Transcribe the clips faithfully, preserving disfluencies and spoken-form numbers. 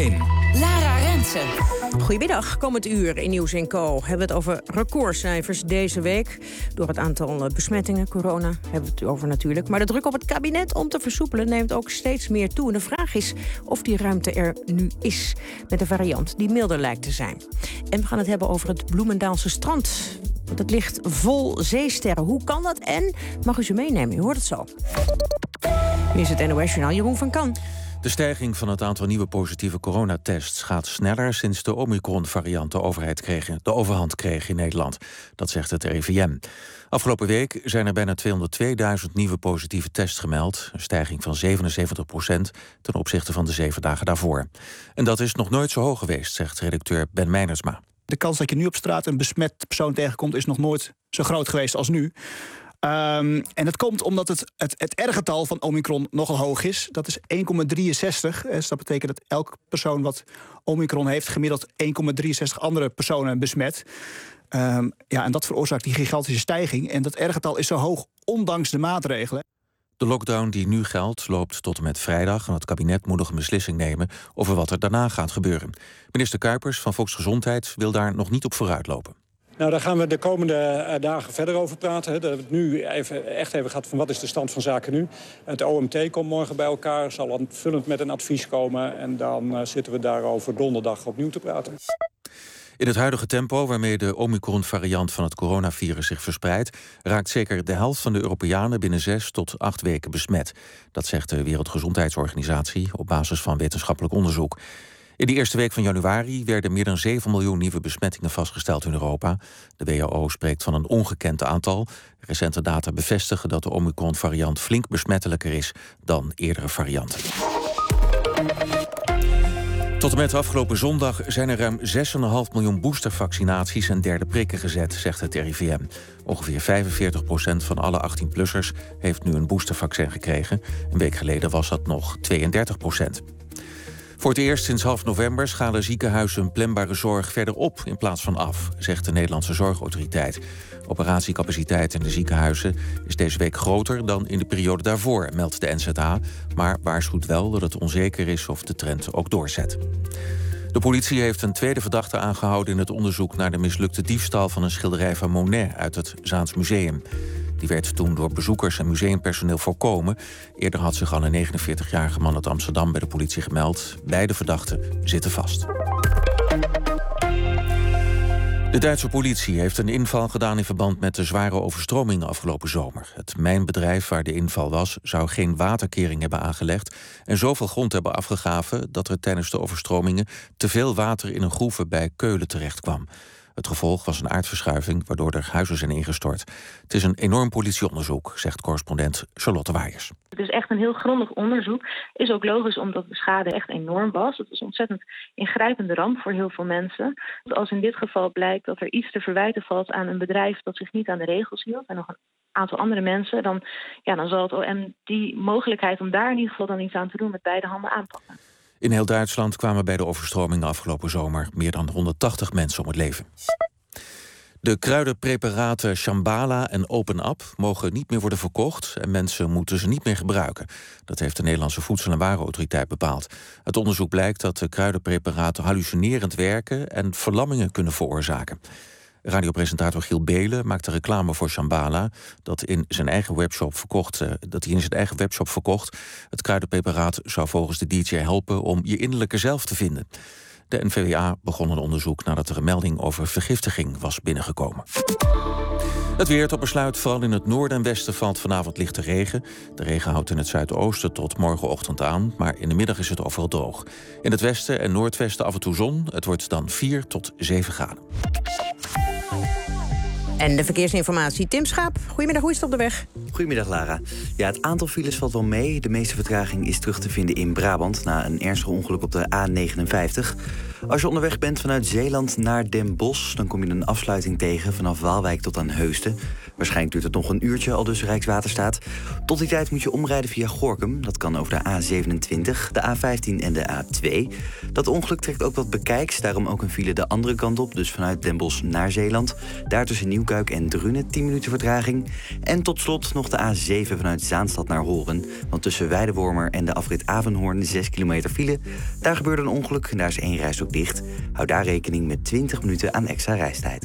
één. Lara Rensen. Goedemiddag, komend uur in Nieuws en Co. Hebben we het over recordcijfers deze week. Door het aantal besmettingen, corona, hebben we het over natuurlijk. Maar de druk op het kabinet om te versoepelen neemt ook steeds meer toe. En de vraag is of die ruimte er nu is. Met een variant die milder lijkt te zijn. En we gaan het hebben over het Bloemendaalse strand. Want het ligt vol zeesterren. Hoe kan dat? En mag u ze meenemen? U hoort het zo. Nu is het N O S-journaal Jeroen van Kan. De stijging van het aantal nieuwe positieve coronatests gaat sneller sinds de Omicron-variant de, overheid kreeg, de overhand kreeg in Nederland. Dat zegt het R I V M. Afgelopen week zijn er bijna tweehonderdtweeduizend nieuwe positieve tests gemeld. Een stijging van zevenenzeventig procent ten opzichte van de zeven dagen daarvoor. En dat is nog nooit zo hoog geweest, zegt redacteur Ben Meinersma. De kans dat je nu op straat een besmet persoon tegenkomt is nog nooit zo groot geweest als nu. Um, en dat komt omdat het, het, het R-getal van Omicron nogal hoog is. Dat is één komma drieënzestig. Dus dat betekent dat elke persoon wat Omicron heeft gemiddeld één komma drieënzestig andere personen besmet. Um, ja, en dat veroorzaakt die gigantische stijging. En dat R-getal is zo hoog ondanks de maatregelen. De lockdown die nu geldt loopt tot en met vrijdag en het kabinet moet nog een beslissing nemen over wat er daarna gaat gebeuren. Minister Kuipers van Volksgezondheid wil daar nog niet op vooruitlopen. Nou, daar gaan we de komende uh, dagen verder over praten. Hè. Dat het nu even, echt even gaat van wat is de stand van zaken nu. Het O M T komt morgen bij elkaar, zal aanvullend met een advies komen. En dan uh, zitten we daarover donderdag opnieuw te praten. In het huidige tempo waarmee de Omicron-variant van het coronavirus zich verspreidt, raakt zeker de helft van de Europeanen binnen zes tot acht weken besmet. Dat zegt de Wereldgezondheidsorganisatie op basis van wetenschappelijk onderzoek. In de eerste week van januari werden meer dan zeven miljoen nieuwe besmettingen vastgesteld in Europa. De W H O spreekt van een ongekend aantal. Recente data bevestigen dat de Omicron-variant flink besmettelijker is dan eerdere varianten. Tot en met afgelopen zondag zijn er ruim zes komma vijf miljoen boostervaccinaties en derde prikken gezet, zegt het R I V M. Ongeveer vijfenveertig procent van alle achttien-plussers heeft nu een boostervaccin gekregen. Een week geleden was dat nog tweeëndertig procent. Voor het eerst sinds half november schalen ziekenhuizen hun planbare zorg verder op in plaats van af, zegt de Nederlandse Zorgautoriteit. Operatiecapaciteit in de ziekenhuizen is deze week groter dan in de periode daarvoor, meldt de N Z A, maar waarschuwt wel dat het onzeker is of de trend ook doorzet. De politie heeft een tweede verdachte aangehouden in het onderzoek naar de mislukte diefstal van een schilderij van Monet uit het Zaans Museum. Die werd toen door bezoekers en museumpersoneel voorkomen. Eerder had zich al een negenenveertigjarige man uit Amsterdam bij de politie gemeld. Beide verdachten zitten vast. De Duitse politie heeft een inval gedaan in verband met de zware overstromingen afgelopen zomer. Het mijnbedrijf waar de inval was, zou geen waterkering hebben aangelegd en zoveel grond hebben afgegraven dat er tijdens de overstromingen te veel water in een groeve bij Keulen terecht kwam. Het gevolg was een aardverschuiving waardoor er huizen zijn ingestort. Het is een enorm politieonderzoek, zegt correspondent Charlotte Waaiers. Het is echt een heel grondig onderzoek. Is ook logisch omdat de schade echt enorm was. Het is een ontzettend ingrijpende ramp voor heel veel mensen. Als in dit geval blijkt dat er iets te verwijten valt aan een bedrijf dat zich niet aan de regels hield en nog een aantal andere mensen, dan, ja, dan zal het O M die mogelijkheid om daar in ieder geval dan iets aan te doen met beide handen aanpakken. In heel Duitsland kwamen bij de overstromingen afgelopen zomer meer dan honderdtachtig mensen om het leven. De kruidenpreparaten Shambhala en Open Up mogen niet meer worden verkocht en mensen moeten ze niet meer gebruiken. Dat heeft de Nederlandse Voedsel- en Warenautoriteit bepaald. Het onderzoek blijkt dat de kruidenpreparaten hallucinerend werken en verlammingen kunnen veroorzaken. Radiopresentator Giel Belen maakte reclame voor Shambhala dat in zijn eigen webshop verkocht, dat hij in zijn eigen webshop verkocht. Het kruidenpreparaat zou volgens de D J helpen om je innerlijke zelf te vinden. De N V W A begon een onderzoek nadat er een melding over vergiftiging was binnengekomen. Het weer tot besluit. Vooral in het noorden en westen valt vanavond lichte regen. De regen houdt in het zuidoosten tot morgenochtend aan, maar in de middag is het overal droog. In het westen en noordwesten af en toe zon. Het wordt dan vier tot zeven graden. En de verkeersinformatie. Tim Schaap, goedemiddag, hoe is het op de weg? Goedemiddag, Lara. Ja, het aantal files valt wel mee. De meeste vertraging is terug te vinden in Brabant na een ernstig ongeluk op de A negenenvijftig. Als je onderweg bent vanuit Zeeland naar Den Bosch, dan kom je een afsluiting tegen vanaf Waalwijk tot aan Heusden. Waarschijnlijk duurt het nog een uurtje, al dus Rijkswaterstaat. Tot die tijd moet je omrijden via Gorinchem. Dat kan over de A zevenentwintig, de A vijftien en de A twee. Dat ongeluk trekt ook wat bekijks, daarom ook een file de andere kant op. Dus vanuit Den Bosch naar Zeeland. Daar tussen Nieuwkuik en Drunen tien minuten vertraging. En tot slot nog nog de A zeven vanuit Zaanstad naar Horen. Want tussen Weidewormer en de afrit Avenhoorn zes kilometer file. Daar gebeurde een ongeluk en daar is één reis ook dicht. Hou daar rekening met twintig minuten aan extra reistijd.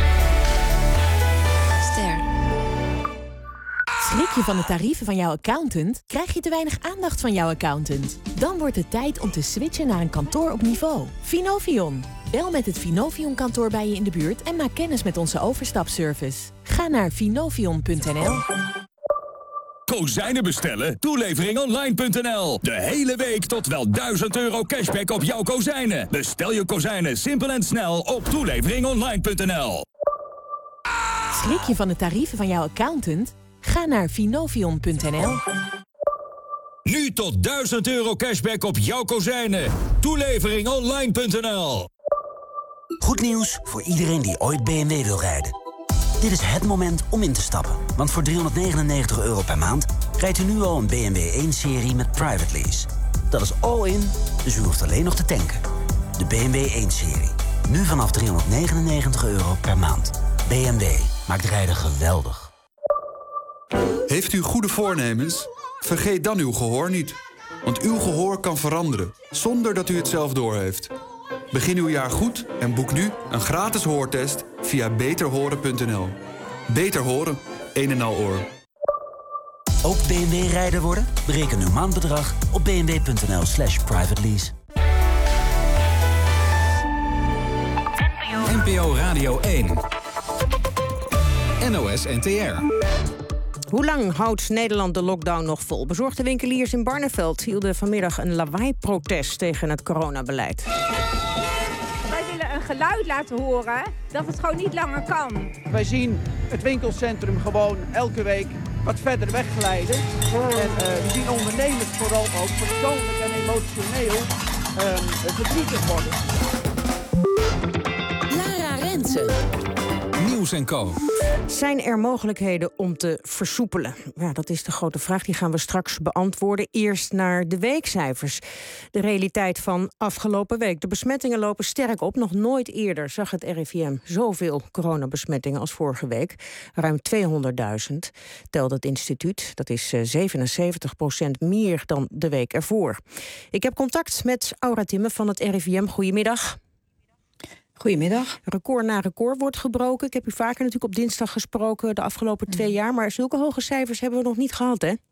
Ster. Schrik je van de tarieven van jouw accountant? Krijg je te weinig aandacht van jouw accountant? Dan wordt het tijd om te switchen naar een kantoor op niveau. Finovion. Bel met het Finovion-kantoor bij je in de buurt en maak kennis met onze overstapservice. Ga naar finovion punt n l. Kozijnen bestellen? Toelevering online punt n l. De hele week tot wel duizend euro cashback op jouw kozijnen. Bestel je kozijnen simpel en snel op toelevering online punt n l. Schrik je van de tarieven van jouw accountant? Ga naar finovion punt n l. Nu tot duizend euro cashback op jouw kozijnen. Toelevering online punt n l. Goed nieuws voor iedereen die ooit B M W wil rijden. Dit is het moment om in te stappen. Want voor driehonderdnegenennegentig euro per maand rijdt u nu al een B M W één serie met private lease. Dat is all in, dus u hoeft alleen nog te tanken. De B M W één serie. Nu vanaf driehonderdnegenennegentig euro per maand. B M W maakt rijden geweldig. Heeft u goede voornemens? Vergeet dan uw gehoor niet. Want uw gehoor kan veranderen, zonder dat u het zelf doorheeft. Begin uw jaar goed en boek nu een gratis hoortest via beter horen punt n l. Beter horen, een en al oor. Ook B M W-rijder worden? Bereken uw maandbedrag op bmw.nl slash private lease. N P O Radio één. N O S N T R. Hoe lang houdt Nederland de lockdown nog vol? Bezorgde winkeliers in Barneveld hielden vanmiddag een lawaai-protest tegen het coronabeleid. Wij willen een geluid laten horen dat het gewoon niet langer kan. Wij zien het winkelcentrum gewoon elke week wat verder wegglijden. En uh, we zien ondernemers vooral ook persoonlijk en emotioneel uh, verdrietig worden. Lara Rensen. Nieuws en Co. Zijn er mogelijkheden om te versoepelen? Ja, dat is de grote vraag. Die gaan we straks beantwoorden. Eerst naar de weekcijfers. De realiteit van afgelopen week. De besmettingen lopen sterk op. Nog nooit eerder zag het R I V M zoveel coronabesmettingen als vorige week. Ruim tweehonderdduizend telde het instituut. Dat is zevenenzeventig procent meer dan de week ervoor. Ik heb contact met Aura Timme van het R I V M. Goedemiddag. Goedemiddag. Record na record wordt gebroken. Ik heb u vaker natuurlijk op dinsdag gesproken de afgelopen twee mm. jaar. Maar zulke hoge cijfers hebben we nog niet gehad, hè?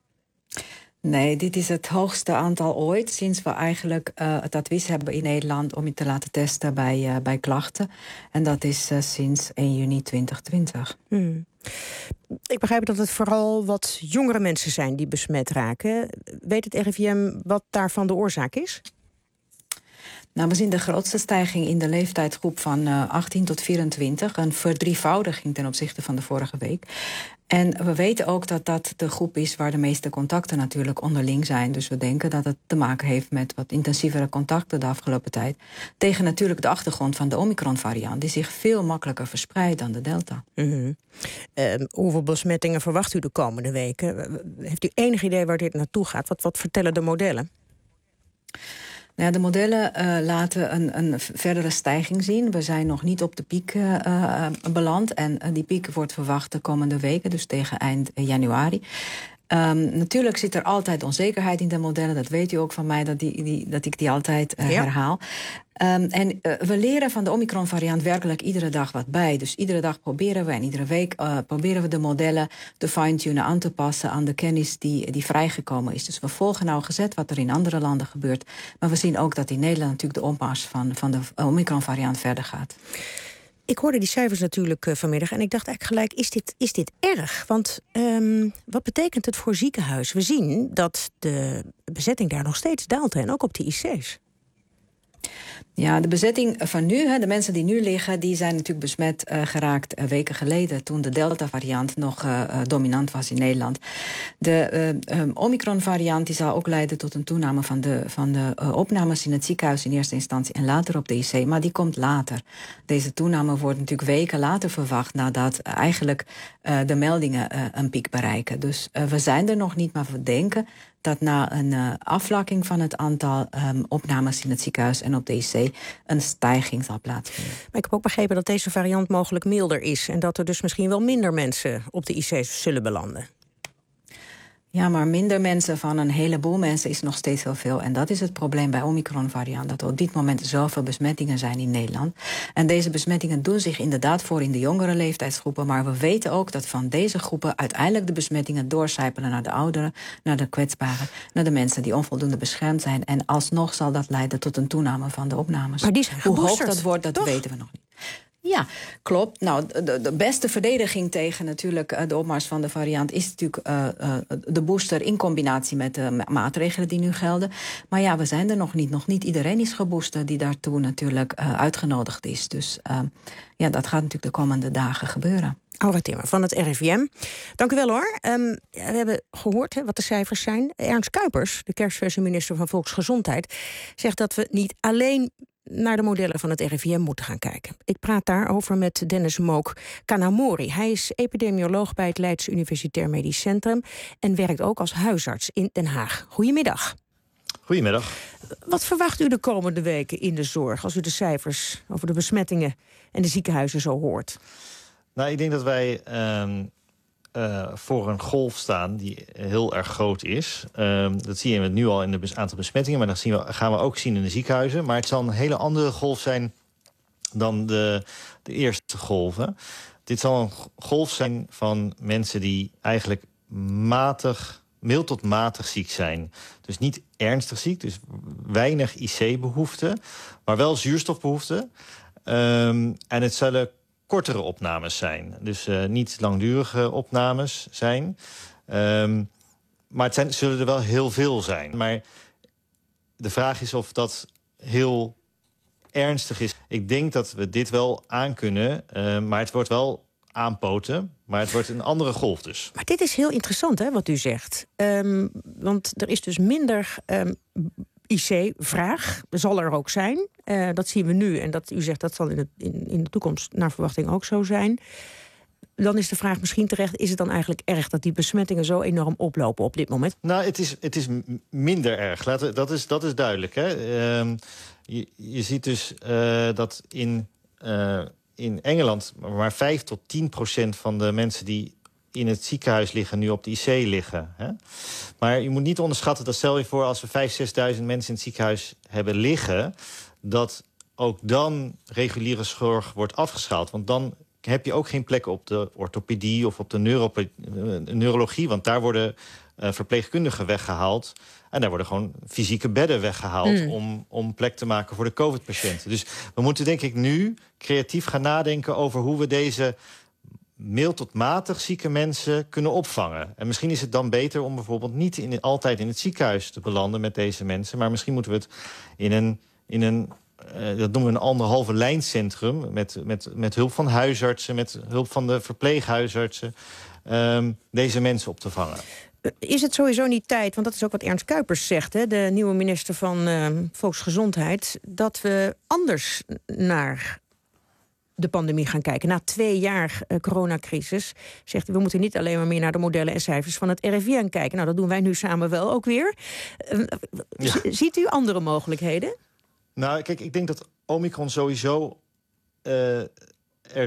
Nee, dit is het hoogste aantal ooit. Sinds we eigenlijk uh, het advies hebben in Nederland om je te laten testen bij, uh, bij klachten. En dat is uh, sinds één juni twintig twintig. Mm. Ik begrijp dat het vooral wat jongere mensen zijn die besmet raken. Weet het R I V M wat daarvan de oorzaak is? Nou, we zien de grootste stijging in de leeftijdsgroep van uh, achttien tot vierentwintig. Een verdrievoudiging ten opzichte van de vorige week. En we weten ook dat dat de groep is waar de meeste contacten natuurlijk onderling zijn. Dus we denken dat het te maken heeft met wat intensievere contacten de afgelopen tijd. Tegen natuurlijk de achtergrond van de Omicron-variant, die zich veel makkelijker verspreidt dan de Delta. Mm-hmm. Uh, hoeveel besmettingen verwacht u de komende weken? Heeft u enig idee waar dit naartoe gaat? Wat, wat vertellen de modellen? Nou ja, de modellen uh, laten een, een verdere stijging zien. We zijn nog niet op de piek uh, uh, beland. En uh, die piek wordt verwacht de komende weken, dus tegen eind januari. Um, natuurlijk zit er altijd onzekerheid in de modellen. Dat weet u ook van mij, dat, die, die, dat ik die altijd uh, ja. herhaal. Um, en uh, we leren van de Omicron-variant werkelijk iedere dag wat bij. Dus iedere dag proberen we en iedere week uh, proberen we de modellen te fine-tunen, aan te passen aan de kennis die, die vrijgekomen is. Dus we volgen nauwgezet wat er in andere landen gebeurt. Maar we zien ook dat in Nederland natuurlijk de opmars van, van de Omicron-variant verder gaat. Ik hoorde die cijfers natuurlijk uh, vanmiddag en ik dacht eigenlijk gelijk, is dit, is dit erg? Want um, wat betekent het voor ziekenhuizen? We zien dat de bezetting daar nog steeds daalt en ook op de I C's. Ja, de bezetting van nu, hè, de mensen die nu liggen, die zijn natuurlijk besmet uh, geraakt uh, weken geleden, toen de Delta-variant nog uh, uh, dominant was in Nederland. De uh, um, Omicron-variant die zal ook leiden tot een toename van de, van de uh, opnames in het ziekenhuis in eerste instantie en later op de I C, maar die komt later. Deze toename wordt natuurlijk weken later verwacht nadat uh, eigenlijk uh, de meldingen uh, een piek bereiken. Dus uh, we zijn er nog niet, maar we denken dat na een uh, afvlakking van het aantal um, opnames in het ziekenhuis en op de I C een stijging zal plaatsvinden. Maar ik heb ook begrepen dat deze variant mogelijk milder is en dat er dus misschien wel minder mensen op de I C's zullen belanden. Ja, maar minder mensen van een heleboel mensen is nog steeds heel veel. En dat is het probleem bij Omicron-variant. Dat er op dit moment zoveel besmettingen zijn in Nederland. En deze besmettingen doen zich inderdaad voor in de jongere leeftijdsgroepen. Maar we weten ook dat van deze groepen uiteindelijk de besmettingen doorcijpelen naar de ouderen, naar de kwetsbaren, naar de mensen die onvoldoende beschermd zijn. En alsnog zal dat leiden tot een toename van de opnames. Maar die zijn Hoe hoog geboosterd, dat wordt, dat toch? weten we nog niet. Ja, klopt. Nou, de, de beste verdediging tegen natuurlijk de opmars van de variant is natuurlijk uh, uh, de booster in combinatie met de ma- maatregelen die nu gelden. Maar ja, we zijn er nog niet. Nog niet iedereen is geboosterd die daartoe natuurlijk uh, uitgenodigd is. Dus uh, ja, dat gaat natuurlijk de komende dagen gebeuren. Aura Timmer van het R I V M. Dank u wel hoor. Um, we hebben gehoord hè, wat de cijfers zijn. Ernst Kuipers, de kerstverse-minister van Volksgezondheid, zegt dat we niet alleen naar de modellen van het R I V M moeten gaan kijken. Ik praat daarover met Dennis Mook Kanamori. Hij is epidemioloog bij het Leids Universitair Medisch Centrum en werkt ook als huisarts in Den Haag. Goedemiddag. Goedemiddag. Wat verwacht u de komende weken in de zorg als u de cijfers over de besmettingen en de ziekenhuizen zo hoort? Nou, ik denk dat wij um, uh, voor een golf staan die heel erg groot is. Um, dat zie je nu al in het aantal besmettingen, maar dat zien we, gaan we ook zien in de ziekenhuizen. Maar het zal een hele andere golf zijn dan de, de eerste golven. Dit zal een golf zijn van mensen die eigenlijk matig, mild tot matig ziek zijn. Dus niet ernstig ziek, dus weinig I C-behoefte, maar wel zuurstofbehoefte. Um, en het zullen kortere opnames zijn. Dus uh, niet langdurige opnames zijn. Um, maar het zijn, zullen er wel heel veel zijn. Maar de vraag is of dat heel ernstig is. Ik denk dat we dit wel aankunnen, uh, maar het wordt wel aanpoten. Maar het wordt een andere golf dus. Maar dit is heel interessant, hè, wat u zegt. Um, want er is dus minder um, I C-vraag. Zal er ook zijn. Uh, dat zien we nu. En dat u zegt dat zal in, het, in, in de toekomst naar verwachting ook zo zijn. Dan is de vraag misschien terecht, is het dan eigenlijk erg dat die besmettingen zo enorm oplopen op dit moment? Nou, het is, het is minder erg. Laten, dat, is, dat is duidelijk. Hè? Uh, je, je ziet dus uh, dat in, uh, in Engeland maar vijf tot tien procent van de mensen die in het ziekenhuis liggen nu op de I C liggen. Hè? Maar je moet niet onderschatten dat, stel je voor, als we vijfduizend, zesduizend mensen in het ziekenhuis hebben liggen, dat ook dan reguliere zorg wordt afgeschaald. Want dan heb je ook geen plek op de orthopedie of op de neurope- neurologie. Want daar worden uh, verpleegkundigen weggehaald. En daar worden gewoon fysieke bedden weggehaald mm. om, om plek te maken voor de COVID-patiënten. Dus we moeten denk ik nu creatief gaan nadenken over hoe we deze mild tot matig zieke mensen kunnen opvangen. En misschien is het dan beter om bijvoorbeeld niet in, altijd in het ziekenhuis te belanden met deze mensen. Maar misschien moeten we het in een, in een uh, dat noemen we een anderhalve lijncentrum, met, met, met hulp van huisartsen, met hulp van de verpleeghuisartsen, um, deze mensen op te vangen. Is het sowieso niet tijd, want dat is ook wat Ernst Kuipers zegt, hè, de nieuwe minister van uh, Volksgezondheid, dat we anders naar de pandemie gaan kijken. Na twee jaar uh, coronacrisis zegt hij, we moeten niet alleen maar meer naar de modellen en cijfers van het R I V M kijken. Nou, dat doen wij nu samen wel ook weer. Uh, ja. Ziet u andere mogelijkheden? Nou, kijk, ik denk dat Omicron sowieso uh, er,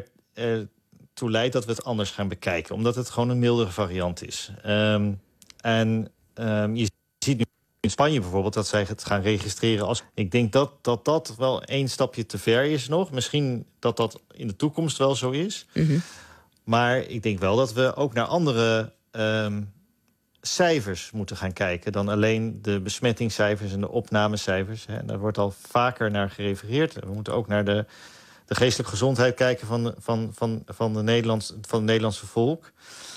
ertoe leidt dat we het anders gaan bekijken. Omdat het gewoon een mildere variant is. Um, en um, je ziet nu in Spanje bijvoorbeeld dat zij het gaan registreren als. Ik denk dat dat, dat wel één stapje te ver is nog. Misschien dat dat in de toekomst wel zo is. Mm-hmm. Maar ik denk wel dat we ook naar andere um, cijfers moeten gaan kijken dan alleen de besmettingscijfers en de opnamecijfers. Hè. Daar wordt al vaker naar gerefereerd. We moeten ook naar de, de geestelijke gezondheid kijken van, van, van, van, de Nederlands, van het Nederlandse volk.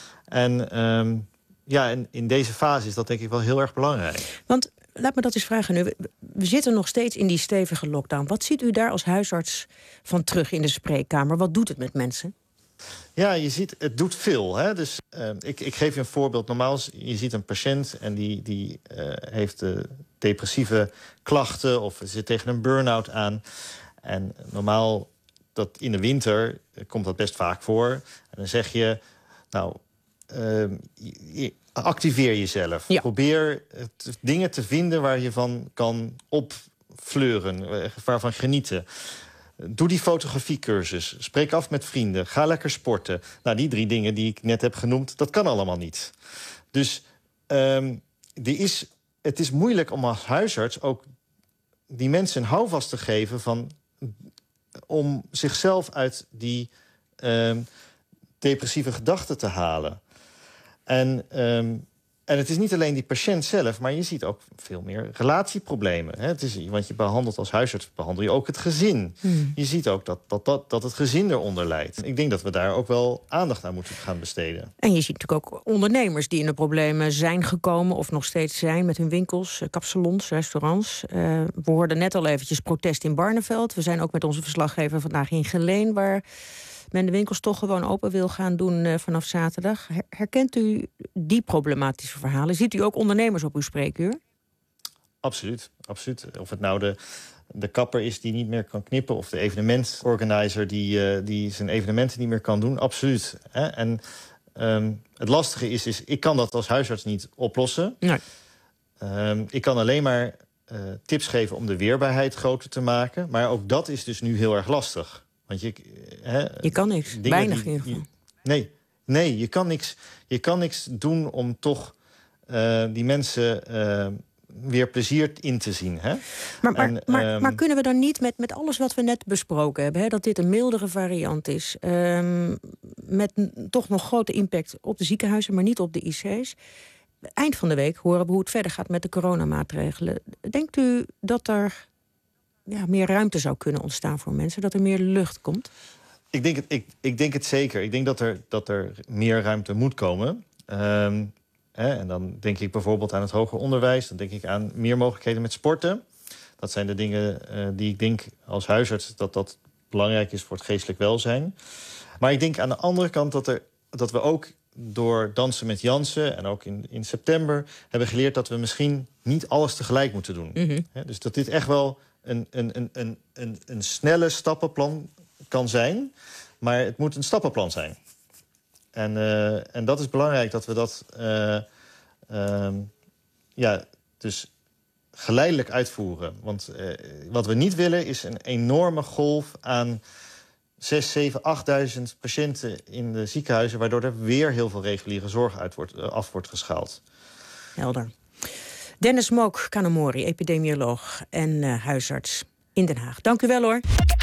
En um, ja, en in deze fase is dat denk ik wel heel erg belangrijk. Want laat me dat eens vragen nu. We, we zitten nog steeds in die stevige lockdown. Wat ziet u daar als huisarts van terug in de spreekkamer? Wat doet het met mensen? Ja, je ziet, het doet veel. Hè? Dus uh, ik, ik geef je een voorbeeld. Normaal, je ziet een patiënt en die, die uh, heeft uh, depressieve klachten of zit tegen een burn-out aan. En normaal, dat in de winter uh, komt dat best vaak voor. En dan zeg je, nou, uh, je, activeer jezelf. Ja. Probeer uh, te, dingen te vinden waar je van kan op, fleuren, waarvan genieten. Doe die fotografiecursus. Spreek af met vrienden. Ga lekker sporten. Nou, die drie dingen die ik net heb genoemd, dat kan allemaal niet. Dus um, er is, het is moeilijk om als huisarts ook die mensen een houvast te geven van, om zichzelf uit die um, depressieve gedachten te halen. En, um, en het is niet alleen die patiënt zelf, maar je ziet ook veel meer relatieproblemen. Hè? Het is, want je behandelt als huisarts behandel je ook het gezin. Hmm. Je ziet ook dat, dat, dat, dat het gezin eronder lijdt. Ik denk dat we daar ook wel aandacht aan moeten gaan besteden. En je ziet natuurlijk ook ondernemers die in de problemen zijn gekomen of nog steeds zijn met hun winkels, kapsalons, restaurants. Uh, we hoorden net al eventjes protest in Barneveld. We zijn ook met onze verslaggever vandaag in Geleen, waar men de winkels toch gewoon open wil gaan doen uh, vanaf zaterdag. Her- herkent u die problematische verhalen? Ziet u ook ondernemers op uw spreekuur? Absoluut, absoluut. Of het nou de, de kapper is die niet meer kan knippen, of de evenementorganizer die, uh, die zijn evenementen niet meer kan doen. Absoluut. Hè? En um, het lastige is, is, ik kan dat als huisarts niet oplossen. Nee. Um, ik kan alleen maar uh, tips geven om de weerbaarheid groter te maken. Maar ook dat is dus nu heel erg lastig. Want je, he, je kan niks, weinig die, in ieder geval. Nee, nee je, kan niks, je kan niks doen om toch uh, die mensen uh, weer plezier in te zien. Hè? Maar, maar, en, maar, um, maar kunnen we dan niet met, met alles wat we net besproken hebben, hè, dat dit een mildere variant is, um, met toch nog grote impact op de ziekenhuizen, maar niet op de I C's. Eind van de week horen we hoe het verder gaat met de coronamaatregelen. Denkt u dat er ja, meer ruimte zou kunnen ontstaan voor mensen, dat er meer lucht komt? Ik denk het, ik, ik denk het zeker. Ik denk dat er, dat er meer ruimte moet komen. Um, hè, en dan denk ik bijvoorbeeld aan het hoger onderwijs. Dan denk ik aan meer mogelijkheden met sporten. Dat zijn de dingen uh, die ik denk als huisarts dat dat belangrijk is voor het geestelijk welzijn. Maar ik denk aan de andere kant dat, er, dat we ook door Dansen met Jansen en ook in, in september hebben geleerd dat we misschien niet alles tegelijk moeten doen. Mm-hmm. Hè, dus dat dit echt wel Een, een, een, een, een, een snelle stappenplan kan zijn, maar het moet een stappenplan zijn. En, uh, en dat is belangrijk dat we dat uh, uh, ja, dus geleidelijk uitvoeren. Want uh, wat we niet willen is een enorme golf aan zes, zeven, achtduizend patiënten in de ziekenhuizen, waardoor er weer heel veel reguliere zorg uit wordt, uh, af wordt geschaald. Helder. Dennis Mook-Kanamori, epidemioloog en uh, huisarts in Den Haag. Dank u wel, hoor.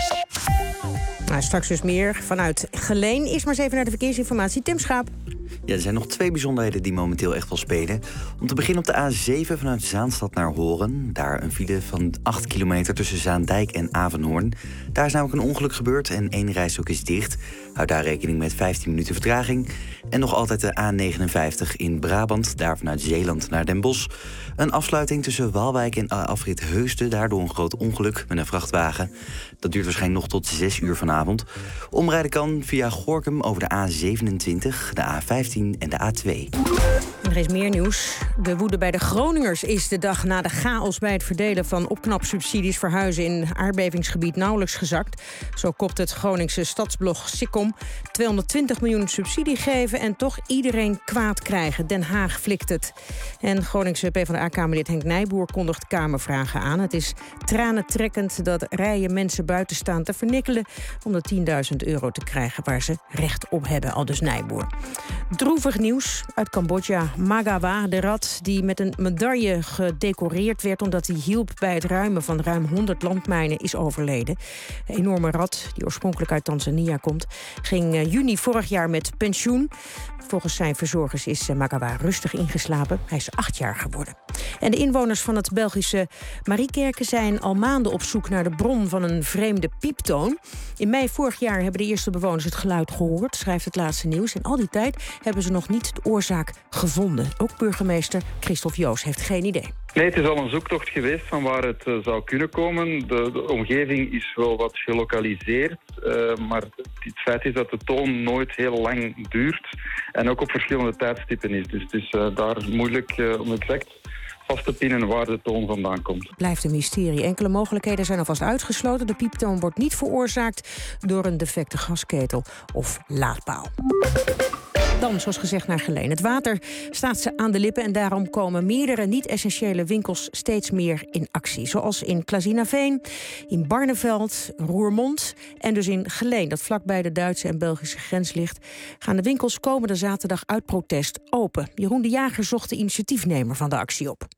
Nou, straks dus meer vanuit Geleen. Eerst maar eens even naar de verkeersinformatie. Tim Schaap. Ja, er zijn nog twee bijzonderheden die momenteel echt wel spelen. Om te beginnen op de A zeven vanuit Zaanstad naar Horen. Daar een file van acht kilometer tussen Zaandijk en Avenhoorn. Daar is namelijk een ongeluk gebeurd en één rijstrook is dicht. Houd daar rekening met vijftien minuten vertraging. En nog altijd de A negenenvijftig in Brabant, daar vanuit Zeeland naar Den Bosch. Een afsluiting tussen Waalwijk en afrit Heusden. Daardoor een groot ongeluk met een vrachtwagen. Dat duurt waarschijnlijk nog tot zes uur vanavond. Omrijden kan via Gorinchem over de A zevenentwintig, de A vijftien en de A twee. Er is meer nieuws. De woede bij de Groningers is de dag na de chaos bij het verdelen van opknapsubsidies voor huizen in aardbevingsgebied nauwelijks gezakt. Zo kopt het Groningse stadsblog Sikkom. tweehonderdtwintig miljoen subsidie geven en toch iedereen kwaad krijgen. Den Haag flikt het. En Groningse PvdA-kamerlid Henk Nijboer kondigt Kamervragen aan. Het is tranentrekkend dat rijen mensen buiten staan te vernikkelen om de tienduizend euro te krijgen waar ze recht op hebben, aldus Nijboer. Droevig nieuws uit Cambodja. Magawa, de rat die met een medaille gedecoreerd werd omdat hij hielp bij het ruimen van ruim honderd landmijnen, is overleden. Een enorme rat, die oorspronkelijk uit Tanzania komt, ging juni vorig jaar met pensioen. Volgens zijn verzorgers is Magawa rustig ingeslapen. Hij is acht jaar geworden. En de inwoners van het Belgische Mariekerke zijn al maanden op zoek naar de bron van een vreemde pieptoon. In mei vorig jaar hebben de eerste bewoners het geluid gehoord, schrijft het laatste nieuws. En al die tijd hebben ze nog niet de oorzaak gevonden. Ook burgemeester Christophe Joos heeft geen idee. Nee, het is al een zoektocht geweest van waar het uh, zou kunnen komen. De, de omgeving is wel wat gelokaliseerd, uh, maar het feit is dat de toon nooit heel lang duurt en ook op verschillende tijdstippen is. Dus het is uh, daar moeilijk uh, om exact vast te pinnen waar de toon vandaan komt. Blijft een mysterie. Enkele mogelijkheden zijn alvast uitgesloten. De pieptoon wordt niet veroorzaakt door een defecte gasketel of laadpaal. Dan, zoals gezegd, naar Geleen. Het water staat ze aan de lippen en daarom komen meerdere niet-essentiële winkels steeds meer in actie. Zoals in Klazinaveen, in Barneveld, Roermond en dus in Geleen, dat vlakbij de Duitse en Belgische grens ligt, gaan de winkels komende zaterdag uit protest open. Jeroen de Jager zocht de initiatiefnemer van de actie op.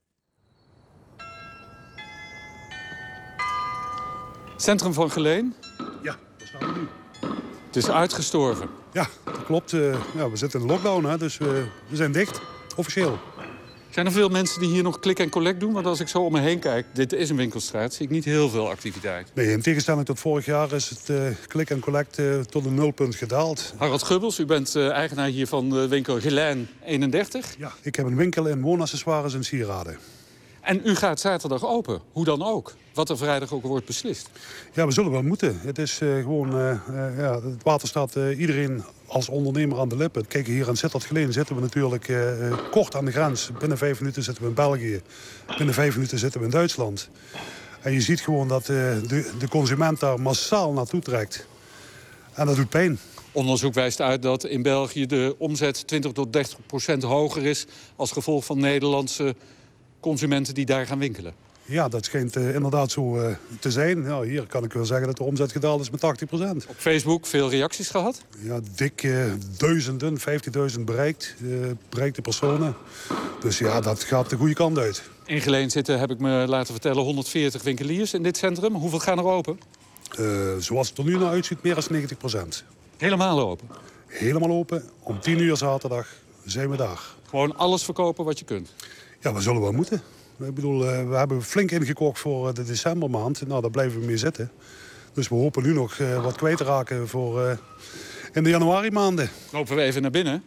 Centrum van Geleen? Ja, daar staan we nu. Het is uitgestorven. Ja, dat klopt. Uh, ja, we zitten in de lockdown, hè, dus uh, we zijn dicht, officieel. Zijn er veel mensen die hier nog klik en collect doen? Want als ik zo om me heen kijk, dit is een winkelstraat, zie ik niet heel veel activiteit. Nee, in tegenstelling tot vorig jaar is het uh, klik en collect uh, tot een nulpunt gedaald. Harald Gubbels, u bent uh, eigenaar hier van de winkel Geleen eenendertig. Ja, ik heb een winkel in woonaccessoires en sieraden. En u gaat zaterdag open, hoe dan ook? Wat er vrijdag ook wordt beslist. Ja, we zullen wel moeten. Het is uh, gewoon, uh, uh, ja, het water staat uh, iedereen als ondernemer aan de lippen. Kijk, hier in Sittard-Geleen zitten we natuurlijk uh, uh, kort aan de grens. Binnen vijf minuten zitten we in België. Binnen vijf minuten zitten we in Duitsland. En je ziet gewoon dat uh, de, de consument daar massaal naartoe trekt. En dat doet pijn. Onderzoek wijst uit dat in België de omzet twintig tot dertig procent hoger is als gevolg van Nederlandse consumenten die daar gaan winkelen. Ja, dat schijnt uh, inderdaad zo uh, te zijn. Ja, hier kan ik wel zeggen dat de omzet gedaald is met tachtig procent. Op Facebook veel reacties gehad? Ja, dik uh, duizenden, vijftigduizend bereikt, uh, bereikte personen. Dus ja, dat gaat de goede kant uit. In Geleen zitten, heb ik me laten vertellen, honderdveertig winkeliers in dit centrum. Hoeveel gaan er open? Uh, zoals het er nu naar uitziet, meer dan negentig procent. Helemaal open? Helemaal open. Om tien uur zaterdag zijn we daar. Gewoon alles verkopen wat je kunt? Ja, we zullen wel moeten. Ik bedoel, we hebben flink ingekocht voor de decembermaand. Nou, daar blijven we mee zitten. Dus we hopen nu nog uh, wat kwijt te raken voor uh, in de januari maanden. Lopen we even naar binnen.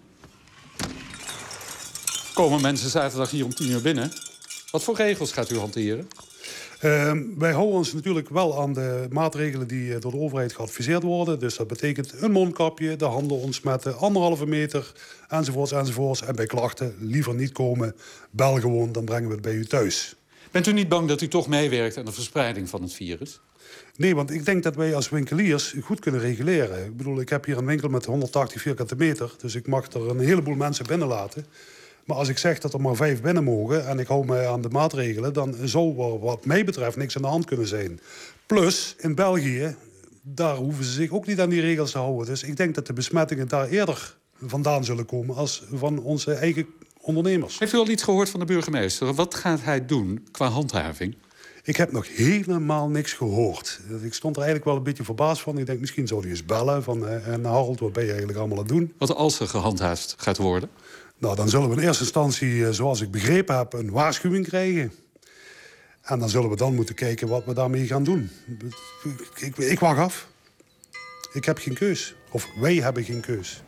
Komen mensen zaterdag hier om tien uur binnen? Wat voor regels gaat u hanteren? Uh, wij houden ons natuurlijk wel aan de maatregelen die door de overheid geadviseerd worden. Dus dat betekent een mondkapje, de handen ontsmetten, anderhalve meter, enzovoorts, enzovoorts. En bij klachten liever niet komen, bel gewoon, dan brengen we het bij u thuis. Bent u niet bang dat u toch meewerkt aan de verspreiding van het virus? Nee, want ik denk dat wij als winkeliers goed kunnen reguleren. Ik bedoel, ik heb hier een winkel met honderdtachtig vierkante meter, dus ik mag er een heleboel mensen binnenlaten. Maar als ik zeg dat er maar vijf binnen mogen en ik hou me aan de maatregelen, dan zou er wat mij betreft niks aan de hand kunnen zijn. Plus, in België, daar hoeven ze zich ook niet aan die regels te houden. Dus ik denk dat de besmettingen daar eerder vandaan zullen komen als van onze eigen ondernemers. Heeft u al iets gehoord van de burgemeester? Wat gaat hij doen qua handhaving? Ik heb nog helemaal niks gehoord. Ik stond er eigenlijk wel een beetje verbaasd van. Ik denk, misschien zou hij eens bellen van, en Harold, wat ben je eigenlijk allemaal aan het doen? Wat als er gehandhaafd gaat worden? Nou, dan zullen we in eerste instantie, zoals ik begrepen heb, een waarschuwing krijgen. En dan zullen we dan moeten kijken wat we daarmee gaan doen. Ik, ik, ik wacht af. Ik heb geen keus. Of wij hebben geen keus.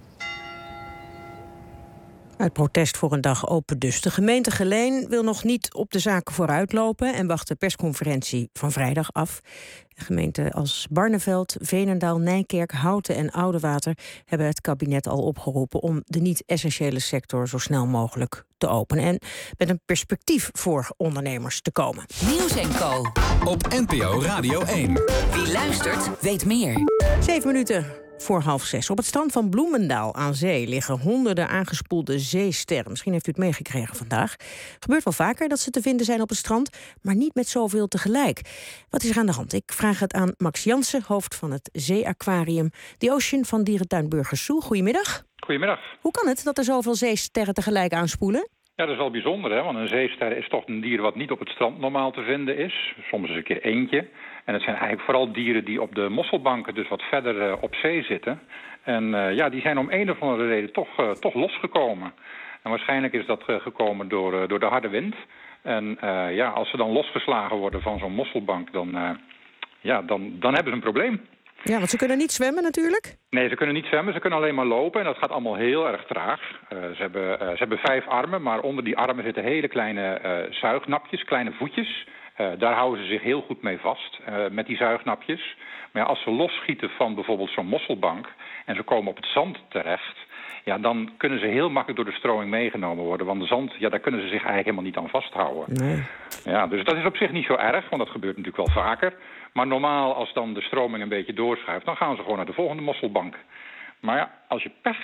Uit protest voor een dag open dus. De gemeente Geleen wil nog niet op de zaken vooruitlopen en wacht de persconferentie van vrijdag af. De gemeenten als Barneveld, Veenendaal, Nijkerk, Houten en Oudewater hebben het kabinet al opgeroepen om de niet-essentiële sector zo snel mogelijk te openen. En met een perspectief voor ondernemers te komen. Nieuws en Co. Op N P O Radio één. Wie luistert, weet meer. Zeven minuten voor half zes. Op het strand van Bloemendaal aan zee liggen honderden aangespoelde zeesterren. Misschien heeft u het meegekregen vandaag. Gebeurt wel vaker dat ze te vinden zijn op het strand, maar niet met zoveel tegelijk. Wat is er aan de hand? Ik vraag het aan Max Jansen, hoofd van het zeeaquarium The Ocean van dierentuin Burgersoe. Goedemiddag. Goedemiddag. Hoe kan het dat er zoveel zeesterren tegelijk aanspoelen? Ja, dat is wel bijzonder, hè? Want een zeester is toch een dier wat niet op het strand normaal te vinden is. Soms eens een keer eentje. En het zijn eigenlijk vooral dieren die op de mosselbanken dus wat verder uh, op zee zitten. En uh, ja, die zijn om een of andere reden toch, uh, toch losgekomen. En waarschijnlijk is dat uh, gekomen door, uh, door de harde wind. En uh, ja, als ze dan losgeslagen worden van zo'n mosselbank, dan, uh, ja, dan, dan hebben ze een probleem. Ja, want ze kunnen niet zwemmen natuurlijk? Nee, ze kunnen niet zwemmen. Ze kunnen alleen maar lopen. En dat gaat allemaal heel erg traag. Uh, ze, hebben, uh, ze hebben vijf armen, maar onder die armen zitten hele kleine uh, zuignapjes, kleine voetjes. Uh, daar houden ze zich heel goed mee vast, uh, met die zuignapjes. Maar ja, als ze losschieten van bijvoorbeeld zo'n mosselbank en ze komen op het zand terecht, ja, dan kunnen ze heel makkelijk door de stroming meegenomen worden. Want de zand, ja, daar kunnen ze zich eigenlijk helemaal niet aan vasthouden. Nee. Ja, dus dat is op zich niet zo erg, want dat gebeurt natuurlijk wel vaker. Maar normaal, als dan de stroming een beetje doorschuift, dan gaan ze gewoon naar de volgende mosselbank. Maar ja, als je pech hebt,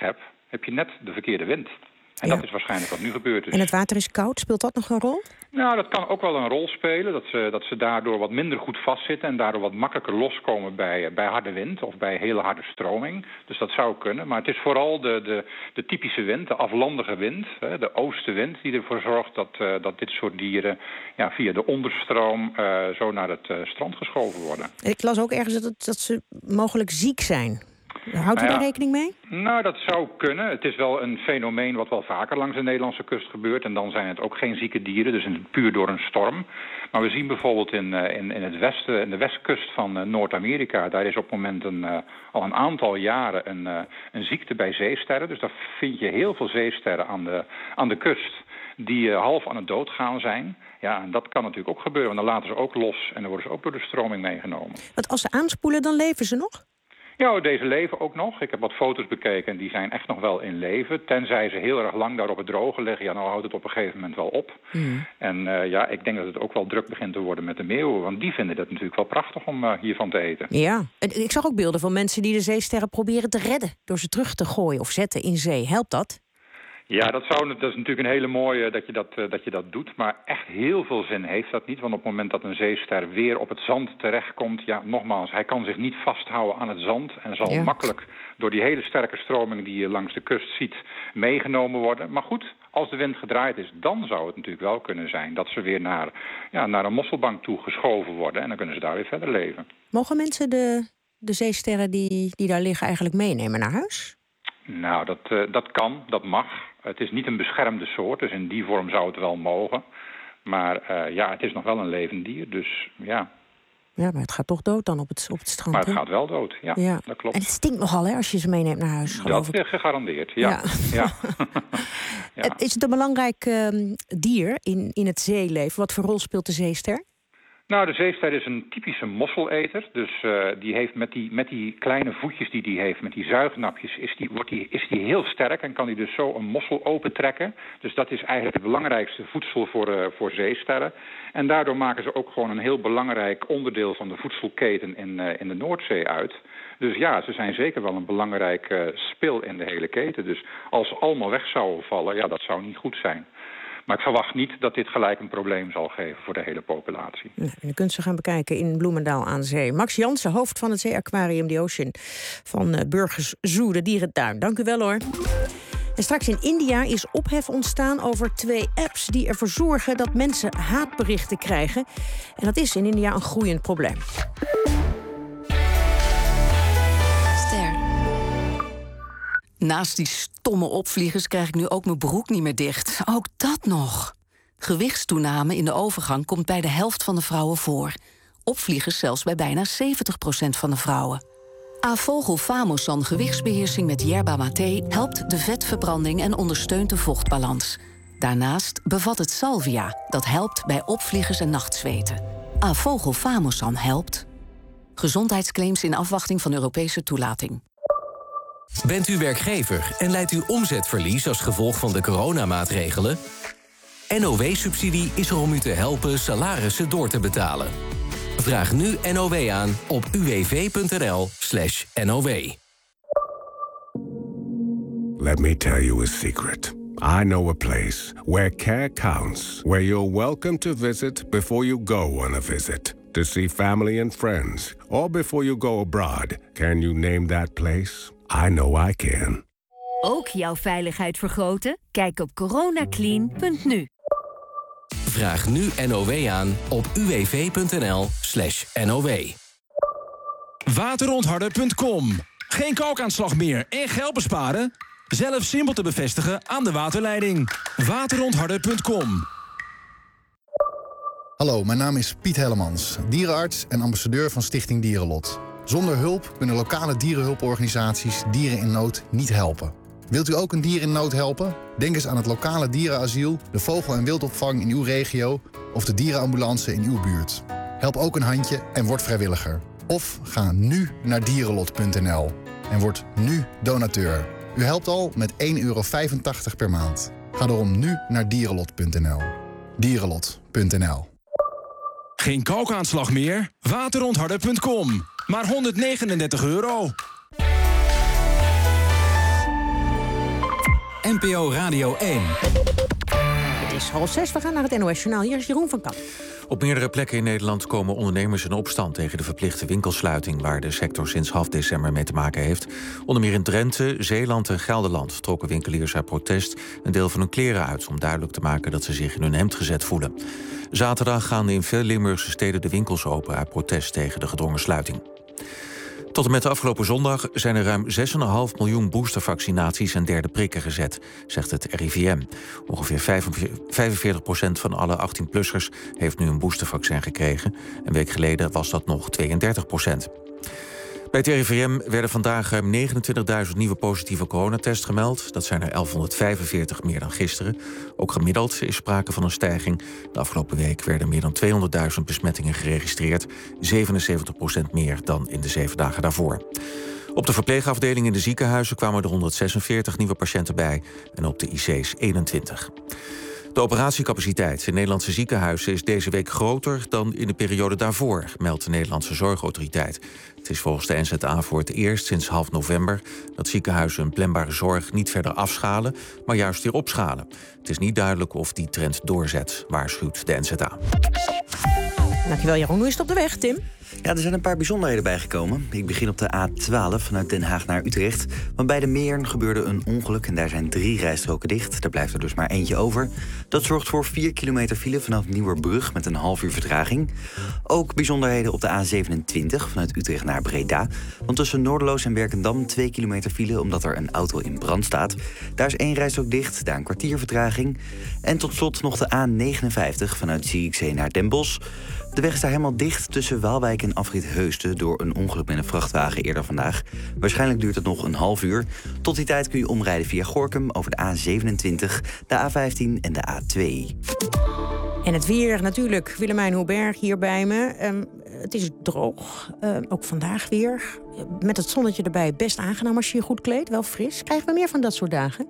heb je net de verkeerde wind. En Ja. dat is waarschijnlijk wat nu gebeurd is. En het water is koud, speelt dat nog een rol? Nou, dat kan ook wel een rol spelen. Dat ze, dat ze daardoor wat minder goed vastzitten en daardoor wat makkelijker loskomen bij, bij harde wind of bij hele harde stroming. Dus dat zou kunnen. Maar het is vooral de, de, de typische wind, de aflandige wind, hè, de oostenwind, die ervoor zorgt dat, uh, dat dit soort dieren ja, via de onderstroom uh, zo naar het uh, strand geschoven worden. Ik las ook ergens dat, het, dat ze mogelijk ziek zijn. Houdt u Nou ja, daar rekening mee? Nou, dat zou kunnen. Het is wel een fenomeen wat wel vaker langs de Nederlandse kust gebeurt. En dan zijn het ook geen zieke dieren, dus puur door een storm. Maar we zien bijvoorbeeld in, uh, in, in het westen, in de westkust van uh, Noord-Amerika, daar is op het moment een, uh, al een aantal jaren een, uh, een ziekte bij zeesterren. Dus daar vind je heel veel zeesterren aan de, aan de kust die uh, half aan het doodgaan zijn. Ja, en dat kan natuurlijk ook gebeuren, want dan laten ze ook los en dan worden ze ook door de stroming meegenomen. Want als ze aanspoelen, dan leven ze nog? Ja, deze leven ook nog. Ik heb wat foto's bekeken en die zijn echt nog wel in leven. Tenzij ze heel erg lang daar op het droge liggen, ja, dan houdt het op een gegeven moment wel op. Mm. En uh, ja, ik denk dat het ook wel druk begint te worden met de meeuwen. Want die vinden het natuurlijk wel prachtig om uh, hiervan te eten. Ja, ik zag ook beelden van mensen die de zeesterren proberen te redden door ze terug te gooien of zetten in zee. Helpt dat? Ja, dat, zou, dat is natuurlijk een hele mooie dat je dat, uh, dat je dat doet. Maar echt heel veel zin heeft dat niet. Want op het moment dat een zeester weer op het zand terechtkomt, ja, nogmaals, hij kan zich niet vasthouden aan het zand en zal ja. makkelijk door die hele sterke stroming die je langs de kust ziet meegenomen worden. Maar goed, als de wind gedraaid is, dan zou het natuurlijk wel kunnen zijn dat ze weer naar, ja, naar een mosselbank toe geschoven worden. En dan kunnen ze daar weer verder leven. Mogen mensen de, de zeesterren die, die daar liggen eigenlijk meenemen naar huis? Nou, dat, uh, dat kan, dat mag. Het is niet een beschermde soort, dus in die vorm zou het wel mogen. Maar uh, ja, het is nog wel een levend dier, dus ja. Ja, maar het gaat toch dood dan op het, op het strand? Maar het hè? gaat wel dood, ja, ja. Dat klopt. En het stinkt nogal, hè, als je ze meeneemt naar huis, geloof dat ik. is gegarandeerd, ja. ja. ja. ja. Is het een belangrijk uh, dier in, in het zeeleven? Wat voor rol speelt de zeester? Nou, de zeester is een typische mosseleter. Dus uh, die heeft met die, met die kleine voetjes die hij heeft, met die zuignapjes, is die, wordt die, is die heel sterk en kan hij dus zo een mossel opentrekken. Dus dat is eigenlijk het belangrijkste voedsel voor, uh, voor zeesterren. En daardoor maken ze ook gewoon een heel belangrijk onderdeel van de voedselketen in, uh, in de Noordzee uit. Dus ja, ze zijn zeker wel een belangrijk uh, spil in de hele keten. Dus als ze allemaal weg zouden vallen, ja, dat zou niet goed zijn. Maar ik verwacht niet dat dit gelijk een probleem zal geven voor de hele populatie. Ja, je kunt ze gaan bekijken in Bloemendaal aan zee. Max Jansen, hoofd van het zeeaquarium The Ocean van uh, Burgers Zoo, de dierentuin. Dank u wel hoor. En straks in India is ophef ontstaan over twee apps die ervoor zorgen dat mensen haatberichten krijgen. En dat is in India een groeiend probleem. Naast die stomme opvliegers krijg ik nu ook mijn broek niet meer dicht. Ook dat nog. Gewichtstoename in de overgang komt bij de helft van de vrouwen voor. Opvliegers zelfs bij bijna zeventig procent van de vrouwen. Avogel Famosan gewichtsbeheersing met yerba mate helpt de vetverbranding en ondersteunt de vochtbalans. Daarnaast bevat het salvia, dat helpt bij opvliegers en nachtzweten. Avogel Famosan helpt. Gezondheidsclaims in afwachting van Europese toelating. Bent u werkgever en leidt u omzetverlies als gevolg van de coronamaatregelen? N O W-subsidie is er om u te helpen salarissen door te betalen. Vraag nu N O W aan op u w v punt n l slash N O W. Let me tell you a secret. I know a place where care counts, where you're welcome to visit before you go on a visit. To see family and friends, or before you go abroad. Can you name that place? I know I can. Ook jouw veiligheid vergroten? Kijk op coronaclean punt n u. Vraag nu N O W aan op u w v punt n l slash N O W. Waterontharder punt com. Geen kalkaanslag meer en geld besparen? Zelf simpel te bevestigen aan de waterleiding. Waterontharder punt com. Hallo, mijn naam is Piet Hellemans, dierenarts en ambassadeur van Stichting Dierenlot. Zonder hulp kunnen lokale dierenhulporganisaties dieren in nood niet helpen. Wilt u ook een dier in nood helpen? Denk eens aan het lokale dierenasiel, de vogel- en wildopvang in uw regio of de dierenambulance in uw buurt. Help ook een handje en word vrijwilliger. Of ga nu naar dierenlot punt n l en word nu donateur. U helpt al met één euro vijfentachtig per maand. Ga daarom nu naar dierenlot punt n l. dierenlot punt n l. Geen kalkaanslag meer? Waterontharder punt com. Maar honderdnegenendertig euro. N P O Radio één. Het is half zes, we gaan naar het N O S-journaal. Hier is Jeroen van Kamp. Op meerdere plekken in Nederland komen ondernemers in opstand tegen de verplichte winkelsluiting, waar de sector sinds half december mee te maken heeft. Onder meer in Drenthe, Zeeland en Gelderland trokken winkeliers uit protest een deel van hun kleren uit om duidelijk te maken dat ze zich in hun hemd gezet voelen. Zaterdag gaan in veel Limburgse steden de winkels open uit protest tegen de gedwongen sluiting. Tot en met de afgelopen zondag zijn er ruim zes komma vijf miljoen boostervaccinaties en derde prikken gezet, zegt het R I V M. Ongeveer vijfenveertig procent van alle achttien-plussers heeft nu een boostervaccin gekregen. Een week geleden was dat nog tweeëndertig procent. Bij het R I V M werden vandaag ruim negenentwintigduizend nieuwe positieve coronatests gemeld. Dat zijn er elfhonderdvijfenveertig meer dan gisteren. Ook gemiddeld is sprake van een stijging. De afgelopen week werden meer dan tweehonderdduizend besmettingen geregistreerd. zevenenzeventig procent meer dan in de zeven dagen daarvoor. Op de verpleegafdeling in de ziekenhuizen kwamen er honderdzesenveertig nieuwe patiënten bij. En op de I C's eenentwintig. De operatiecapaciteit in Nederlandse ziekenhuizen is deze week groter dan in de periode daarvoor, meldt de Nederlandse Zorgautoriteit. Het is volgens de N Z A voor het eerst sinds half november dat ziekenhuizen hun planbare zorg niet verder afschalen, maar juist weer opschalen. Het is niet duidelijk of die trend doorzet, waarschuwt de N Z A. Dankjewel Jeroen. Hoe is het op de weg, Tim? Ja, er zijn een paar bijzonderheden bijgekomen. Ik begin op de A twaalf vanuit Den Haag naar Utrecht. Want bij de Meern gebeurde een ongeluk en daar zijn drie rijstroken dicht. Daar blijft er dus maar eentje over. Dat zorgt voor vier kilometer file vanaf Nieuwerbrug met een half uur vertraging. Ook bijzonderheden op de A zevenentwintig vanuit Utrecht naar Breda. Want tussen Noorderloos en Werkendam twee kilometer file omdat er een auto in brand staat. Daar is één rijstrook dicht, daar een kwartier vertraging. En tot slot nog de A negenenvijftig vanuit Zierikzee naar Den Bosch. De weg is daar helemaal dicht tussen Waalwijk en afrit Heusden door een ongeluk met een vrachtwagen eerder vandaag. Waarschijnlijk duurt het nog een half uur. Tot die tijd kun je omrijden via Gorinchem over de A zevenentwintig, de A vijftien en de A twee. En het weer natuurlijk. Willemijn Hubert hier bij me. Um, het is droog, uh, ook vandaag weer. Met het zonnetje erbij best aangenaam als je je goed kleedt. Wel fris. Krijgen we meer van dat soort dagen?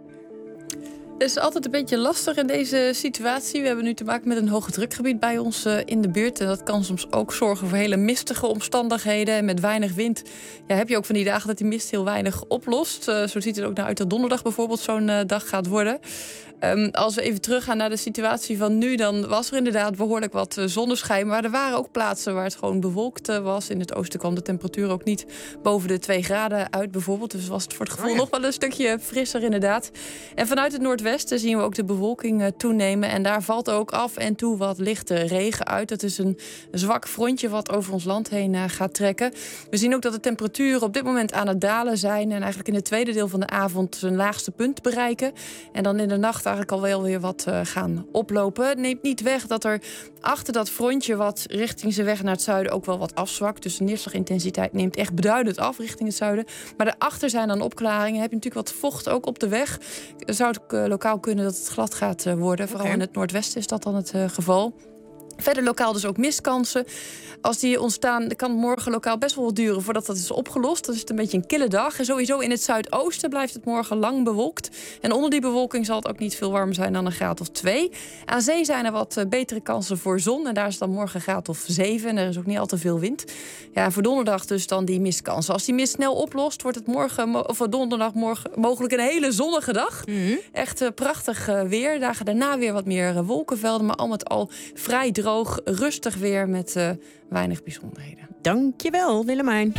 Het is altijd een beetje lastig in deze situatie. We hebben nu te maken met een hoge drukgebied bij ons uh, in de buurt. En dat kan soms ook zorgen voor hele mistige omstandigheden. En met weinig wind ja, heb je ook van die dagen dat die mist heel weinig oplost. Uh, zo ziet het ook naar uit dat donderdag bijvoorbeeld zo'n uh, dag gaat worden. Um, als we even teruggaan naar de situatie van nu, dan was er inderdaad behoorlijk wat uh, zonneschijn. Maar er waren ook plaatsen waar het gewoon bewolkt uh, was. In het oosten kwam de temperatuur ook niet boven de twee graden uit bijvoorbeeld. Dus was het voor het gevoel oh ja. nog wel een stukje frisser inderdaad. En vanuit het noordwesten zien we ook de bewolking uh, toenemen. En daar valt ook af en toe wat lichte regen uit. Dat is een zwak frontje wat over ons land heen uh, gaat trekken. We zien ook dat de temperaturen op dit moment aan het dalen zijn. En eigenlijk in het tweede deel van de avond zijn laagste punt bereiken. En dan in de nacht eigenlijk al wel weer wat uh, gaan oplopen. Het neemt niet weg dat er achter dat frontje wat richting zijn weg naar het zuiden ook wel wat afzwakt. Dus de neerslagintensiteit neemt echt beduidend af richting het zuiden. Maar daarachter zijn dan opklaringen. Heb je natuurlijk wat vocht ook op de weg. Zou het uh, lokaal kunnen dat het glad gaat uh, worden. Vooral okay. in het noordwesten is dat dan het uh, geval. Verder lokaal dus ook mistkansen. Als die ontstaan, dan kan het morgen lokaal best wel wat duren voordat dat is opgelost. Dan is het een beetje een kille dag. En sowieso in het zuidoosten blijft het morgen lang bewolkt. En onder die bewolking zal het ook niet veel warmer zijn dan een graad of twee. Aan zee zijn er wat betere kansen voor zon. En daar is dan morgen een graad of zeven. En er is ook niet al te veel wind. Ja, voor donderdag dus dan die mistkansen. Als die mist snel oplost, wordt het morgen, of donderdag morgen mogelijk een hele zonnige dag. Mm-hmm. Echt uh, prachtig uh, weer. Dagen daarna weer wat meer uh, wolkenvelden. Maar al met al vrij droog, rustig weer met uh, weinig bijzonderheden. Dankjewel, Willemijn.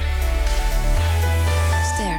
Ster.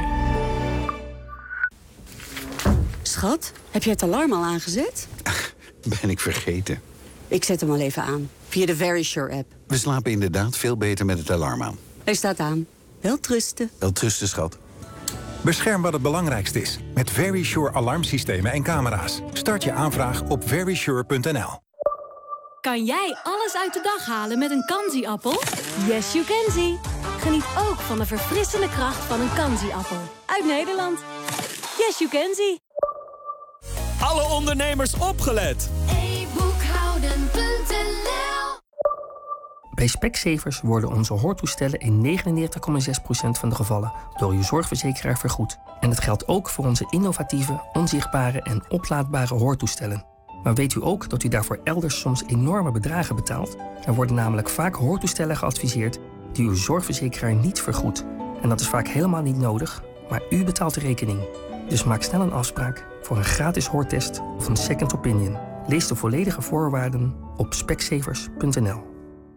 Schat, heb jij het alarm al aangezet? Ben ik vergeten. Ik zet hem al even aan, via de Verisure-app. We slapen inderdaad veel beter met het alarm aan. Hij staat aan. Welterusten. Welterusten, schat. Bescherm wat het belangrijkste is met Verisure alarmsystemen en camera's. Start je aanvraag op verisure punt n l. Kan jij alles uit de dag halen met een Kanzi-appel? Yes, you can see. Geniet ook van de verfrissende kracht van een Kanzi-appel. Uit Nederland. Yes, you can see. Alle ondernemers opgelet. e boekhouden punt n l. Bij Specsavers worden onze hoortoestellen in negenennegentig komma zes procent van de gevallen door uw zorgverzekeraar vergoed. En dat geldt ook voor onze innovatieve, onzichtbare en oplaadbare hoortoestellen. Maar weet u ook dat u daarvoor elders soms enorme bedragen betaalt? Er worden namelijk vaak hoortoestellen geadviseerd die uw zorgverzekeraar niet vergoedt. En dat is vaak helemaal niet nodig, maar u betaalt de rekening. Dus maak snel een afspraak voor een gratis hoortest of een second opinion. Lees de volledige voorwaarden op specsavers punt n l.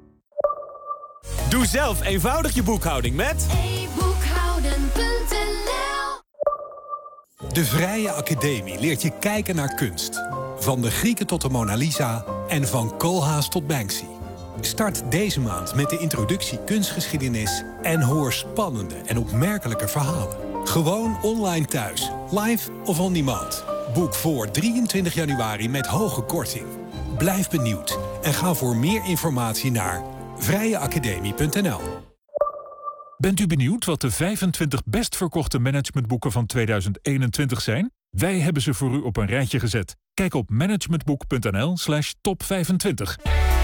Doe zelf eenvoudig je boekhouding met e boekhouden punt n l. De Vrije Academie leert je kijken naar kunst. Van de Grieken tot de Mona Lisa en van Koolhaas tot Banksy. Start deze maand met de introductie kunstgeschiedenis en hoor spannende en opmerkelijke verhalen. Gewoon online thuis, live of on demand. Boek voor drieëntwintig januari met hoge korting. Blijf benieuwd en ga voor meer informatie naar vrije academie punt n l. Bent u benieuwd wat de vijfentwintig best verkochte managementboeken van tweeduizend eenentwintig zijn? Wij hebben ze voor u op een rijtje gezet. Kijk op managementboek punt n l slash top vijfentwintig.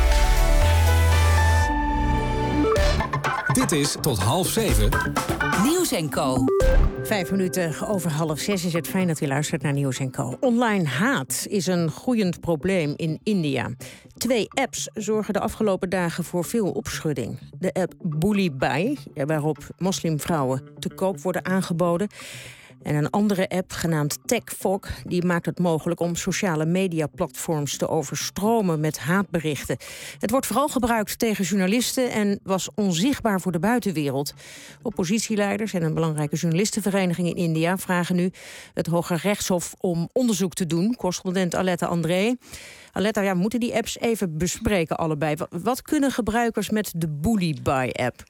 Dit is tot half zeven. Nieuws en Co. Vijf minuten over half zes is het fijn dat u luistert naar Nieuws en Co. Online haat is een groeiend probleem in India. Twee apps zorgen de afgelopen dagen voor veel opschudding. De app Bully Bhai, waarop moslimvrouwen te koop worden aangeboden. En een andere app, genaamd TechFog, die maakt het mogelijk om sociale mediaplatforms te overstromen met haatberichten. Het wordt vooral gebruikt tegen journalisten en was onzichtbaar voor de buitenwereld. Oppositieleiders en een belangrijke journalistenvereniging in India vragen nu het Hoge Rechtshof om onderzoek te doen. Correspondent Aletta André. Aletta, ja, we moeten die apps even bespreken allebei. Wat kunnen gebruikers met de Bully Bhai-app?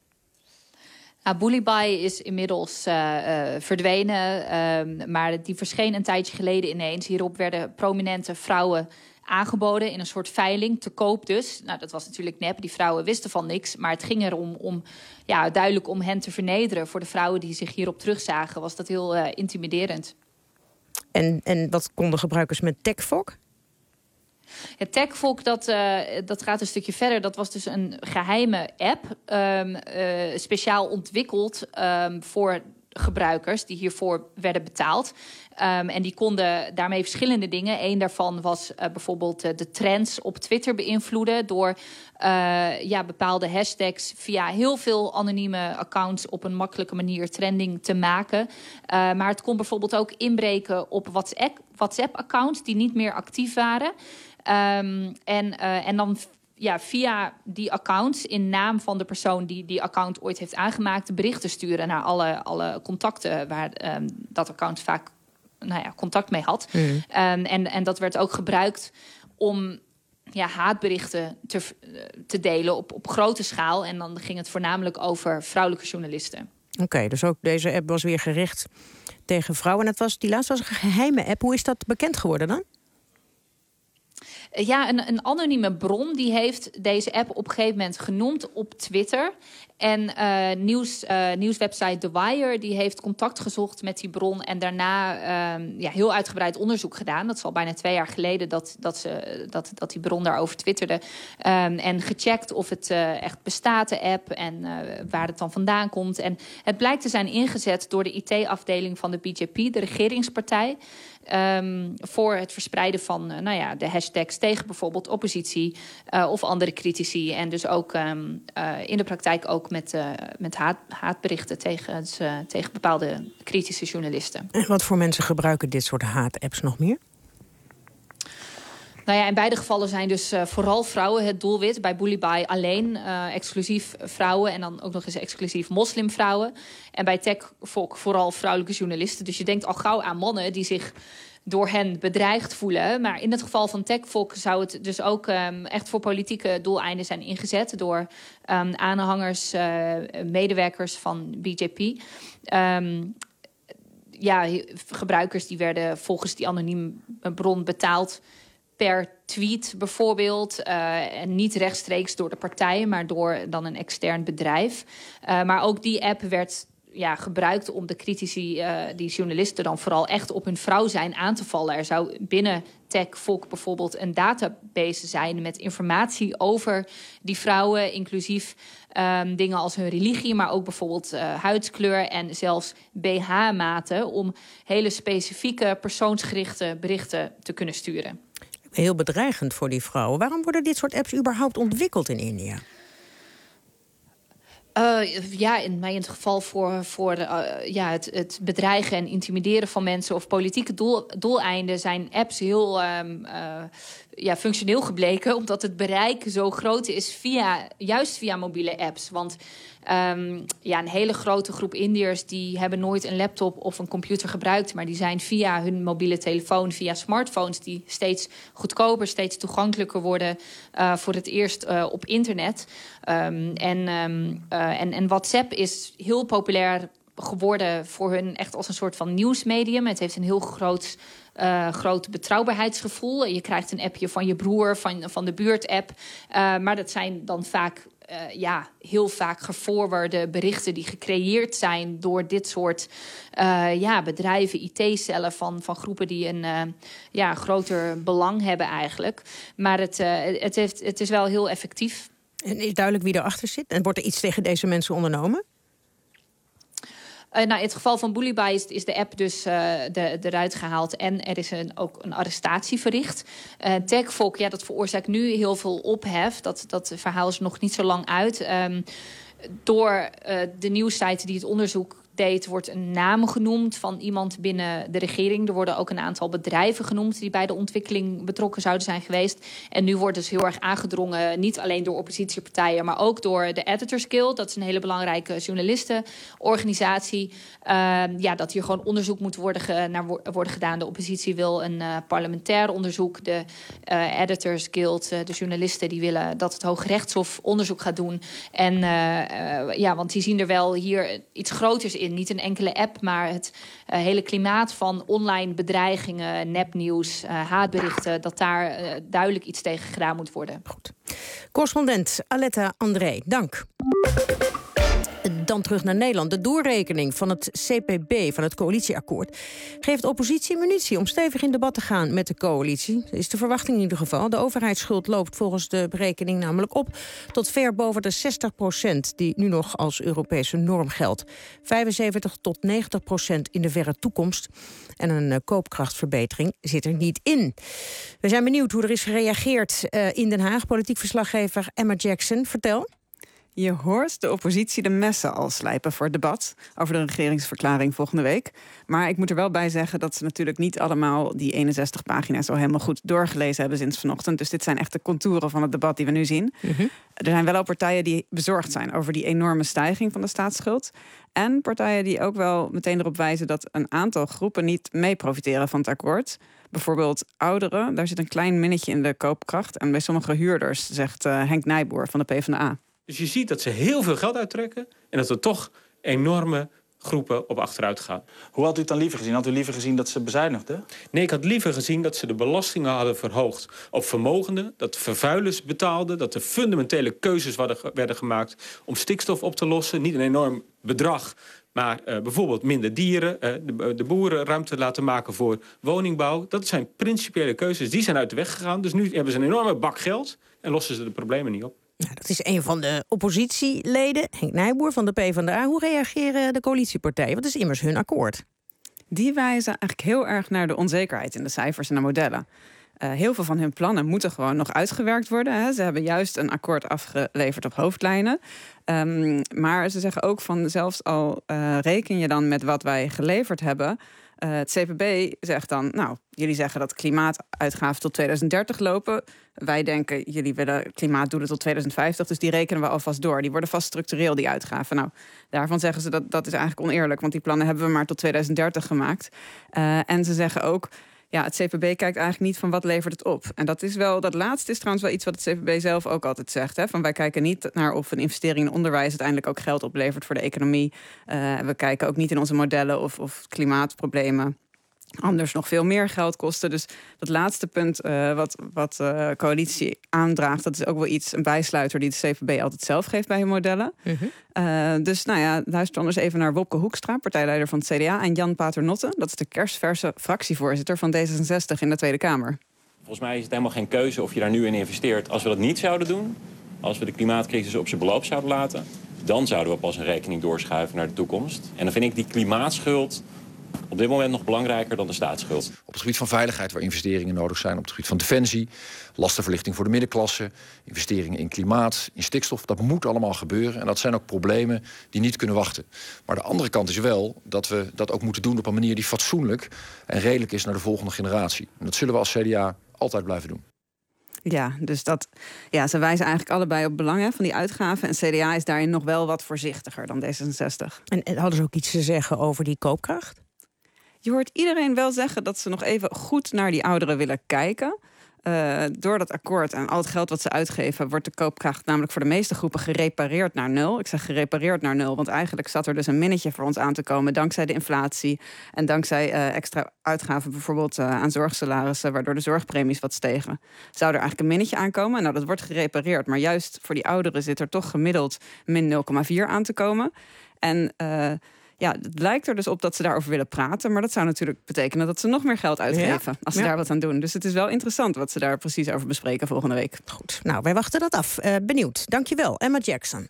Nou, Bully Bhai is inmiddels uh, uh, verdwenen, uh, maar die verscheen een tijdje geleden ineens. Hierop werden prominente vrouwen aangeboden in een soort veiling, te koop dus. Nou, dat was natuurlijk nep, die vrouwen wisten van niks. Maar het ging erom om, ja, duidelijk om hen te vernederen. Voor de vrouwen die zich hierop terugzagen was dat heel uh, intimiderend. En, en wat konden gebruikers met TechFog? Ja, TechFog, dat, uh, dat gaat een stukje verder. Dat was dus een geheime app, um, uh, speciaal ontwikkeld um, voor gebruikers die hiervoor werden betaald. Um, en die konden daarmee verschillende dingen. Eén daarvan was uh, bijvoorbeeld uh, de trends op Twitter beïnvloeden door uh, ja, bepaalde hashtags via heel veel anonieme accounts op een makkelijke manier trending te maken. Uh, maar het kon bijvoorbeeld ook inbreken op WhatsApp, WhatsApp-accounts die niet meer actief waren. Um, en, uh, en dan ja, via die accounts in naam van de persoon die die account ooit heeft aangemaakt berichten sturen naar alle, alle contacten waar um, dat account vaak nou ja, contact mee had. Mm. Um, en, en dat werd ook gebruikt om ja, haatberichten te, te delen op, op grote schaal. En dan ging het voornamelijk over vrouwelijke journalisten. Oké, okay, dus ook deze app was weer gericht tegen vrouwen. En het was, die laatste was een geheime app. Hoe is dat bekend geworden dan? Ja, een, een anonieme bron die heeft deze app op een gegeven moment genoemd op Twitter. En uh, nieuws, uh, nieuwswebsite The Wire die heeft contact gezocht met die bron en daarna uh, ja, heel uitgebreid onderzoek gedaan. Dat is al bijna twee jaar geleden dat, dat, ze, dat, dat die bron daarover twitterde. Um, en gecheckt of het uh, echt bestaat, de app, en uh, waar het dan vandaan komt. En het blijkt te zijn ingezet door de I T-afdeling van de B J P, de regeringspartij. Um, voor het verspreiden van uh, nou ja, de hashtags tegen bijvoorbeeld oppositie uh, of andere critici. En dus ook um, uh, in de praktijk ook met, uh, met haat, haatberichten tegen, uh, tegen bepaalde kritische journalisten. En wat voor mensen gebruiken dit soort haat-apps nog meer? Nou ja, in beide gevallen zijn dus uh, vooral vrouwen het doelwit. Bij Bully Bhai alleen uh, exclusief vrouwen en dan ook nog eens exclusief moslimvrouwen. En bij TechFog vooral vrouwelijke journalisten. Dus je denkt al gauw aan mannen die zich door hen bedreigd voelen. Maar in het geval van TechFog zou het dus ook um, echt voor politieke doeleinden zijn ingezet door um, aanhangers, uh, medewerkers van B J P. Um, ja, gebruikers die werden volgens die anonieme bron betaald per tweet bijvoorbeeld. Uh, en niet rechtstreeks door de partij, maar door dan een extern bedrijf. Uh, maar ook die app werd ja, gebruikt om de critici, uh, die journalisten dan vooral echt op hun vrouw zijn aan te vallen. Er zou binnen TechFog bijvoorbeeld een database zijn met informatie over die vrouwen, inclusief um, dingen als hun religie, maar ook bijvoorbeeld uh, huidskleur en zelfs B H-maten, om hele specifieke persoonsgerichte berichten te kunnen sturen. Heel bedreigend voor die vrouwen. Waarom worden dit soort apps überhaupt ontwikkeld in India? Uh, ja, in, in het geval voor, voor uh, ja, het, het bedreigen en intimideren van mensen of politieke doel, doeleinden zijn apps heel um, uh, ja, functioneel gebleken, omdat het bereik zo groot is via, juist via mobiele apps. Want um, ja, een hele grote groep Indiërs die hebben nooit een laptop of een computer gebruikt, maar die zijn via hun mobiele telefoon, via smartphones die steeds goedkoper, steeds toegankelijker worden uh, voor het eerst uh, op internet. Um, en, um, uh, en, en WhatsApp is heel populair geworden voor hun echt als een soort van nieuwsmedium. Het heeft een heel groot, uh, groot betrouwbaarheidsgevoel. Je krijgt een appje van je broer, van, van de buurt-app. Uh, maar dat zijn dan vaak, uh, ja, heel vaak geforwarde berichten die gecreëerd zijn door dit soort uh, ja, bedrijven, I T-cellen van, van groepen die een uh, ja, groter belang hebben eigenlijk. Maar het, uh, het, heeft, het is wel heel effectief. En is duidelijk wie erachter zit? En wordt er iets tegen deze mensen ondernomen? Uh, nou, in het geval van Bully Bye is, is de app dus uh, de, eruit gehaald. En er is een, ook een arrestatie verricht. Uh, TechFolk, ja, dat veroorzaakt nu heel veel ophef. Dat, dat verhaal is nog niet zo lang uit. Um, door uh, de nieuwssite die het onderzoek deed, wordt een naam genoemd van iemand binnen de regering. Er worden ook een aantal bedrijven genoemd die bij de ontwikkeling betrokken zouden zijn geweest. En nu wordt dus heel erg aangedrongen, niet alleen door oppositiepartijen, maar ook door de Editors Guild. Dat is een hele belangrijke journalistenorganisatie. Uh, ja, dat hier gewoon onderzoek moet worden, ge, naar worden gedaan. De oppositie wil een uh, parlementair onderzoek. De uh, Editors Guild, uh, de journalisten, die willen dat het Hooggerechtshof onderzoek gaat doen. En uh, uh, ja, want die zien er wel hier iets groters in. Niet een enkele app, maar het uh, hele klimaat van online bedreigingen, nepnieuws, uh, haatberichten, dat daar uh, duidelijk iets tegen gedaan moet worden. Goed. Correspondent Aletta André, dank. Dan terug naar Nederland. De doorrekening van het C P B, van het coalitieakkoord, geeft de oppositie munitie om stevig in debat te gaan met de coalitie. Dat is de verwachting in ieder geval. De overheidsschuld loopt volgens de berekening namelijk op tot ver boven de zestig procent die nu nog als Europese norm geldt. vijfenzeventig tot negentig procent in de verre toekomst. En een uh, koopkrachtverbetering zit er niet in. We zijn benieuwd hoe er is gereageerd uh, in Den Haag. Politiek verslaggever Emma Jackson, vertel. Je hoort de oppositie de messen al slijpen voor het debat over de regeringsverklaring volgende week. Maar ik moet er wel bij zeggen dat ze natuurlijk niet allemaal die eenenzestig pagina's al helemaal goed doorgelezen hebben sinds vanochtend. Dus dit zijn echt de contouren van het debat die we nu zien. Mm-hmm. Er zijn wel al partijen die bezorgd zijn over die enorme stijging van de staatsschuld. En partijen die ook wel meteen erop wijzen dat een aantal groepen niet mee profiteren van het akkoord. Bijvoorbeeld ouderen, daar zit een klein minnetje in de koopkracht. En bij sommige huurders, zegt uh, Henk Nijboer van de PvdA. Dus je ziet dat ze heel veel geld uittrekken en dat er toch enorme groepen op achteruit gaan. Hoe had u het dan liever gezien? Had u liever gezien dat ze bezuinigden? Nee, ik had liever gezien dat ze de belastingen hadden verhoogd op vermogenden, dat vervuilers betaalden, dat er fundamentele keuzes werden gemaakt om stikstof op te lossen. Niet een enorm bedrag, maar uh, bijvoorbeeld minder dieren, uh, de, de boeren ruimte laten maken voor woningbouw. Dat zijn principiële keuzes, die zijn uit de weg gegaan. Dus nu hebben ze een enorme bak geld en lossen ze de problemen niet op. Nou, dat is een van de oppositieleden, Henk Nijboer van de PvdA. Hoe reageren de coalitiepartijen? Wat is immers hun akkoord? Die wijzen eigenlijk heel erg naar de onzekerheid in de cijfers en de modellen. Uh, heel veel van hun plannen moeten gewoon nog uitgewerkt worden. Hè. Ze hebben juist een akkoord afgeleverd op hoofdlijnen. Um, maar ze zeggen ook van zelfs al uh, reken je dan met wat wij geleverd hebben. Uh, het C P B zegt dan, nou, jullie zeggen dat klimaatuitgaven tot tweeduizend dertig lopen. Wij denken, jullie willen klimaatdoelen tot tweeduizend vijftig, dus die rekenen we alvast door. Die worden vast structureel, die uitgaven. Nou, daarvan zeggen ze dat dat is eigenlijk oneerlijk, want die plannen hebben we maar tot tweeduizend dertig gemaakt. Uh, en ze zeggen ook, ja, het C P B kijkt eigenlijk niet van wat levert het op. En dat is wel, dat laatste is trouwens wel iets wat het C P B zelf ook altijd zegt. Hè? Van wij kijken niet naar of een investering in onderwijs uiteindelijk ook geld oplevert voor de economie. Uh, we kijken ook niet in onze modellen of, of klimaatproblemen anders nog veel meer geld kosten. Dus dat laatste punt uh, wat, wat uh, coalitie aandraagt, dat is ook wel iets, een bijsluiter die de C P B altijd zelf geeft bij hun modellen. Uh-huh. Uh, dus nou ja, luister anders even naar Wopke Hoekstra, partijleider van het C D A, en Jan Paternotte, dat is de kerstverse fractievoorzitter van D zesenzestig in de Tweede Kamer. Volgens mij is het helemaal geen keuze of je daar nu in investeert. Als we dat niet zouden doen, als we de klimaatcrisis op zijn beloop zouden laten, dan zouden we pas een rekening doorschuiven naar de toekomst. En dan vind ik die klimaatschuld op dit moment nog belangrijker dan de staatsschuld. Op het gebied van veiligheid, waar investeringen nodig zijn. Op het gebied van defensie, lastenverlichting voor de middenklasse, investeringen in klimaat, in stikstof. Dat moet allemaal gebeuren. En dat zijn ook problemen die niet kunnen wachten. Maar de andere kant is wel dat we dat ook moeten doen op een manier die fatsoenlijk en redelijk is naar de volgende generatie. En dat zullen we als C D A altijd blijven doen. Ja, dus dat, ja, ze wijzen eigenlijk allebei op belangen van die uitgaven. En C D A is daarin nog wel wat voorzichtiger dan D zesenzestig. En, en hadden ze ook iets te zeggen over die koopkracht? Je hoort iedereen wel zeggen dat ze nog even goed naar die ouderen willen kijken. Uh, door dat akkoord en al het geld wat ze uitgeven, wordt de koopkracht namelijk voor de meeste groepen gerepareerd naar nul. Ik zeg gerepareerd naar nul, want eigenlijk zat er dus een minnetje voor ons aan te komen dankzij de inflatie en dankzij uh, extra uitgaven bijvoorbeeld uh, aan zorgsalarissen, waardoor de zorgpremies wat stegen. Zou er eigenlijk een minnetje aankomen? Nou, dat wordt gerepareerd, maar juist voor die ouderen zit er toch gemiddeld min nul komma vier aan te komen. En uh, ja, het lijkt er dus op dat ze daarover willen praten. Maar dat zou natuurlijk betekenen dat ze nog meer geld uitgeven. Ja. Als ze ja. daar wat aan doen. Dus het is wel interessant wat ze daar precies over bespreken volgende week. Goed, nou, wij wachten dat af. Uh, benieuwd. Dankjewel, Emma Jackson.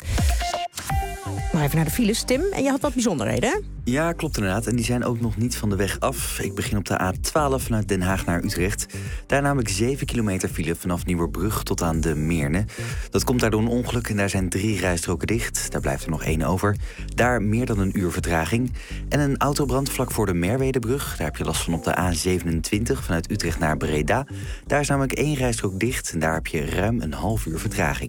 Maar even naar de files, Tim. En je had wat bijzonderheden, hè? Ja, klopt inderdaad. En die zijn ook nog niet van de weg af. Ik begin op de A twaalf vanuit Den Haag naar Utrecht. Daar namelijk zeven kilometer file vanaf Nieuwerbrug tot aan de Meerne. Dat komt daardoor een ongeluk en daar zijn drie rijstroken dicht. Daar blijft er nog één over. Daar meer dan een uur vertraging. En een autobrand vlak voor de Merwedebrug. Daar heb je last van op de A zevenentwintig vanuit Utrecht naar Breda. Daar is namelijk één rijstrook dicht en daar heb je ruim een half uur vertraging.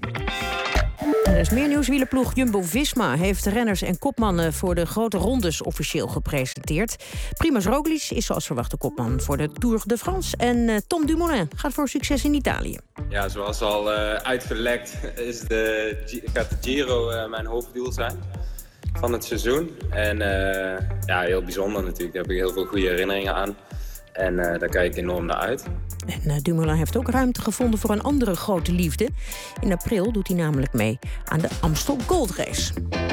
Er is meer nieuws. Wielerploeg Jumbo-Visma heeft renners en kopmannen voor de grote rondes officieel gepresenteerd. Primož Roglič is zoals verwacht de kopman voor de Tour de France. En uh, Tom Dumoulin gaat voor succes in Italië. Ja, zoals al uh, uitgelekt is de, gaat de Giro uh, mijn hoofddoel zijn van het seizoen. En uh, ja, heel bijzonder natuurlijk. Daar heb ik heel veel goede herinneringen aan. En uh, daar kijk ik enorm naar uit. En uh, Dumoulin heeft ook ruimte gevonden voor een andere grote liefde. In april doet hij namelijk mee aan de Amstel Gold Race.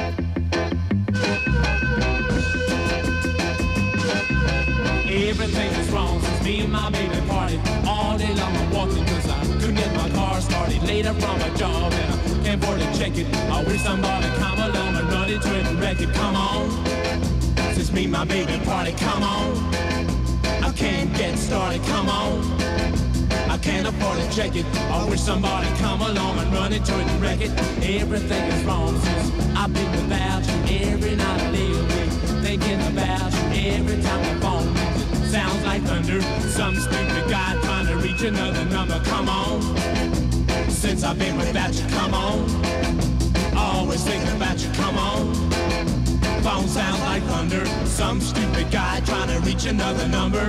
Everything is wrong since me and my baby party. All day long I'm walking cause I couldn't get my car started. Later from my job and I can't afford to check it. I wish somebody come along and run into it and wreck it. Come on, since me and my baby party, come on. I can't get started, come on. I can't afford to check it. I wish somebody come along and run into it and wreck it. Everything is wrong since I've been without you. Every night I lay awake thinking about you. Every time the phone rings it sounds like thunder. Some stupid guy trying to reach another number. Come on, since I've been without you, come on. Always thinking about you, come on. Phone sounds like thunder. Some stupid guy trying to reach another number.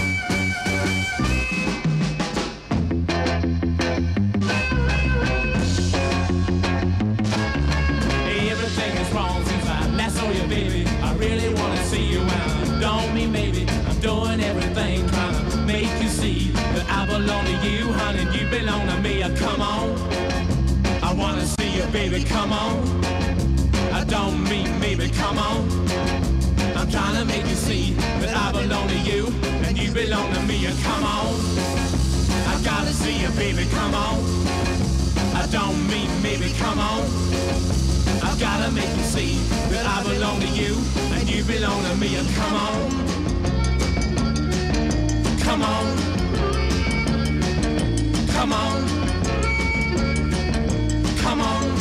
Everything is wrong since I last saw you, baby. I really want to see you and I don't mean maybe. I'm doing everything trying to make you see that I belong to you, honey, you belong to me. Come on, I want to see you, baby, come on. I don't mean maybe, come on. I'm trying to make you see that I belong to you and you belong to me. Come on, I gotta see you, baby, come on. I don't mean maybe, come on. I gotta make you see that I belong to you and you belong to me. Come on, come on, come on, come on.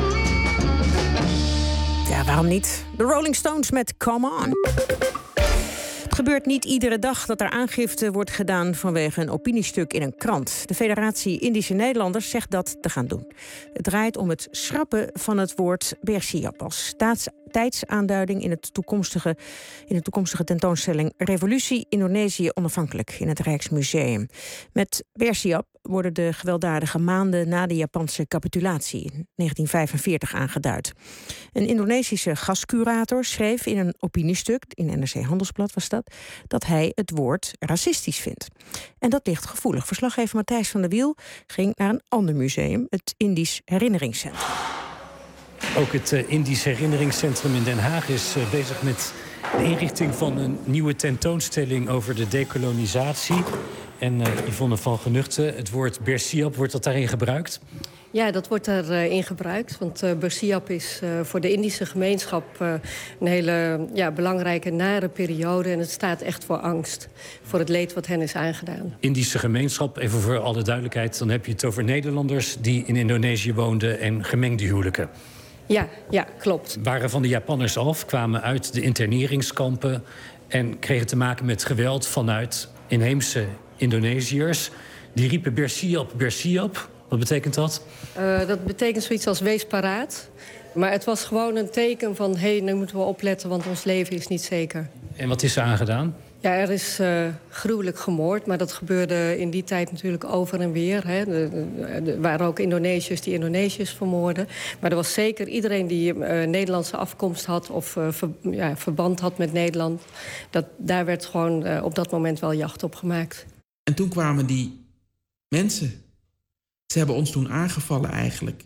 Ja, waarom niet? De Rolling Stones met Come On. Het gebeurt niet iedere dag dat er aangifte wordt gedaan vanwege een opiniestuk in een krant. De Federatie Indische Nederlanders zegt dat te gaan doen. Het draait om het schrappen van het woord Bersiap als staats tijdsaanduiding in, het toekomstige, in de toekomstige tentoonstelling Revolutie Indonesië Onafhankelijk in het Rijksmuseum. Met Bersiap worden de gewelddadige maanden na de Japanse capitulatie in negentien vijfenveertig aangeduid. Een Indonesische gastcurator schreef in een opiniestuk, in N R C Handelsblad was dat, dat hij het woord racistisch vindt. En dat ligt gevoelig. Verslaggever Matthijs van der Wiel ging naar een ander museum, het Indisch Herinneringscentrum. Ook het uh, Indisch Herinneringscentrum in Den Haag is uh, bezig met de inrichting van een nieuwe tentoonstelling over de dekolonisatie. En uh, Yvonne van Genuchten, het woord Bersiap, wordt dat daarin gebruikt? Ja, dat wordt daarin uh, gebruikt. Want uh, Bersiap is uh, voor de Indische gemeenschap uh, een hele ja, belangrijke, nare periode. En het staat echt voor angst. Voor het leed wat hen is aangedaan. Indische gemeenschap, even voor alle duidelijkheid. Dan heb je het over Nederlanders die in Indonesië woonden en gemengde huwelijken. Ja, ja, klopt. Waren van de Japanners af, kwamen uit de interneringskampen en kregen te maken met geweld vanuit inheemse Indonesiërs. Die riepen Bersiap, Bersiap. Wat betekent dat? Uh, dat betekent zoiets als wees paraat. Maar het was gewoon een teken van, hé, hey, nu moeten we opletten, want ons leven is niet zeker. En wat is er aangedaan? Ja, er is uh, gruwelijk gemoord, maar dat gebeurde in die tijd natuurlijk over en weer. Hè. Er waren ook Indonesiërs die Indonesiërs vermoorden. Maar er was zeker iedereen die uh, Nederlandse afkomst had of uh, ver, ja, verband had met Nederland. Dat, daar werd gewoon uh, op dat moment wel jacht op gemaakt. En toen kwamen die mensen. Ze hebben ons toen aangevallen eigenlijk.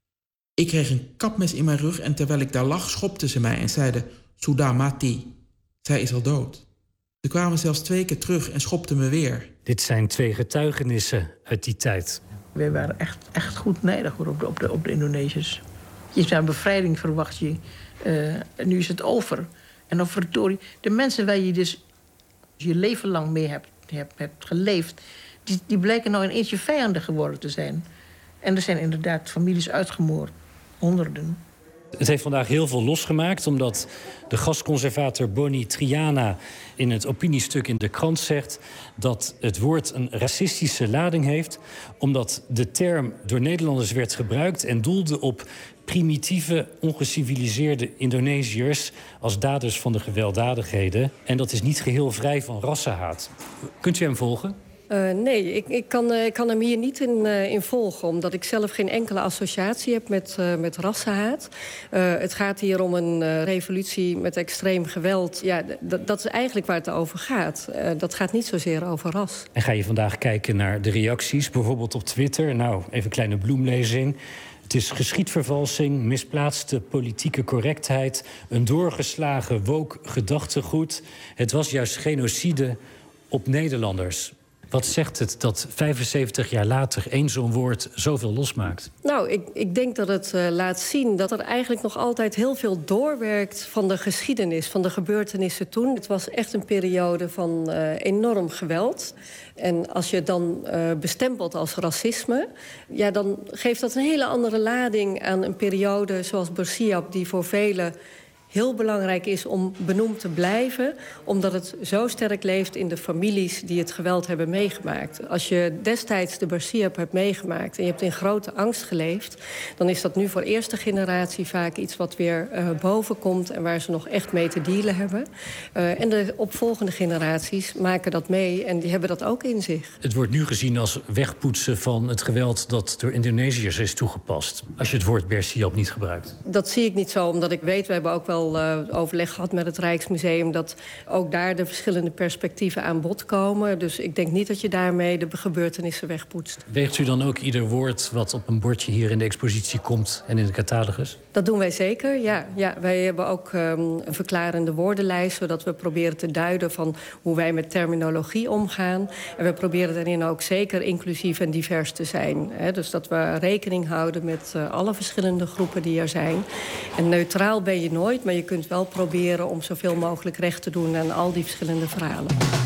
Ik kreeg een kapmes in mijn rug en terwijl ik daar lag, schopten ze mij en zeiden, Sudah mati. Zij is al dood. Ze kwamen zelfs twee keer terug en schopten me weer. Dit zijn twee getuigenissen uit die tijd. We waren echt, echt goed nijdig hoor, op, de, op, de, op de Indonesiërs. Je hebt een bevrijding verwacht je. Uh, en nu is het over. En dan verdorie, de mensen waar je dus je leven lang mee hebt, hebt, hebt geleefd, die, die blijken nou ineens je vijanden geworden te zijn. En er zijn inderdaad families uitgemoord. Honderden. Het heeft vandaag heel veel losgemaakt, omdat de gastconservator Bonnie Triana in het opiniestuk in de krant zegt dat het woord een racistische lading heeft, omdat de term door Nederlanders werd gebruikt en doelde op primitieve, ongeciviliseerde Indonesiërs als daders van de gewelddadigheden. En dat is niet geheel vrij van rassenhaat. Kunt u hem volgen? Uh, nee, ik, ik, kan, uh, ik kan hem hier niet in, uh, in volgen, omdat ik zelf geen enkele associatie heb met, uh, met rassenhaat. Uh, het gaat hier om een uh, revolutie met extreem geweld. Ja, d- dat is eigenlijk waar het over gaat. Uh, dat gaat niet zozeer over ras. En ga je vandaag kijken naar de reacties, bijvoorbeeld op Twitter? Nou, even een kleine bloemlezing. Het is geschiedvervalsing, misplaatste politieke correctheid, een doorgeslagen woke gedachtegoed. Het was juist genocide op Nederlanders. Wat zegt het dat vijfenzeventig jaar later één zo'n woord zoveel losmaakt? Nou, ik, ik denk dat het uh, laat zien dat er eigenlijk nog altijd heel veel doorwerkt van de geschiedenis, van de gebeurtenissen toen. Het was echt een periode van uh, enorm geweld. En als je het dan uh, bestempelt als racisme, ja, dan geeft dat een hele andere lading aan een periode zoals Bersiap, die voor velen heel belangrijk is om benoemd te blijven, omdat het zo sterk leeft in de families die het geweld hebben meegemaakt. Als je destijds de Bersiap hebt meegemaakt en je hebt in grote angst geleefd, dan is dat nu voor eerste generatie vaak iets wat weer uh, boven komt en waar ze nog echt mee te dealen hebben. Uh, en de opvolgende generaties maken dat mee en die hebben dat ook in zich. Het wordt nu gezien als wegpoetsen van het geweld dat door Indonesiërs is toegepast, als je het woord Bersiap niet gebruikt. Dat zie ik niet zo, omdat ik weet, we hebben ook wel Uh, overleg gehad met het Rijksmuseum, dat ook daar de verschillende perspectieven aan bod komen. Dus ik denk niet dat je daarmee de gebeurtenissen wegpoetst. Weegt u dan ook ieder woord wat op een bordje hier in de expositie komt en in de catalogus? Dat doen wij zeker, ja. ja wij hebben ook um, een verklarende woordenlijst, zodat we proberen te duiden van hoe wij met terminologie omgaan. En we proberen daarin ook zeker inclusief en divers te zijn. Hè. Dus dat we rekening houden met uh, alle verschillende groepen die er zijn. En neutraal ben je nooit, maar je kunt wel proberen om zoveel mogelijk recht te doen aan al die verschillende verhalen.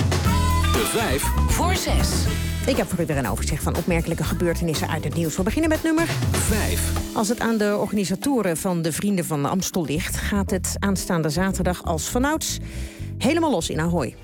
De vijf voor zes. Ik heb voor u weer een overzicht van opmerkelijke gebeurtenissen uit het nieuws. We beginnen met nummer vijf. Als het aan de organisatoren van de Vrienden van de Amstel ligt, gaat het aanstaande zaterdag als vanouds helemaal los in Ahoy.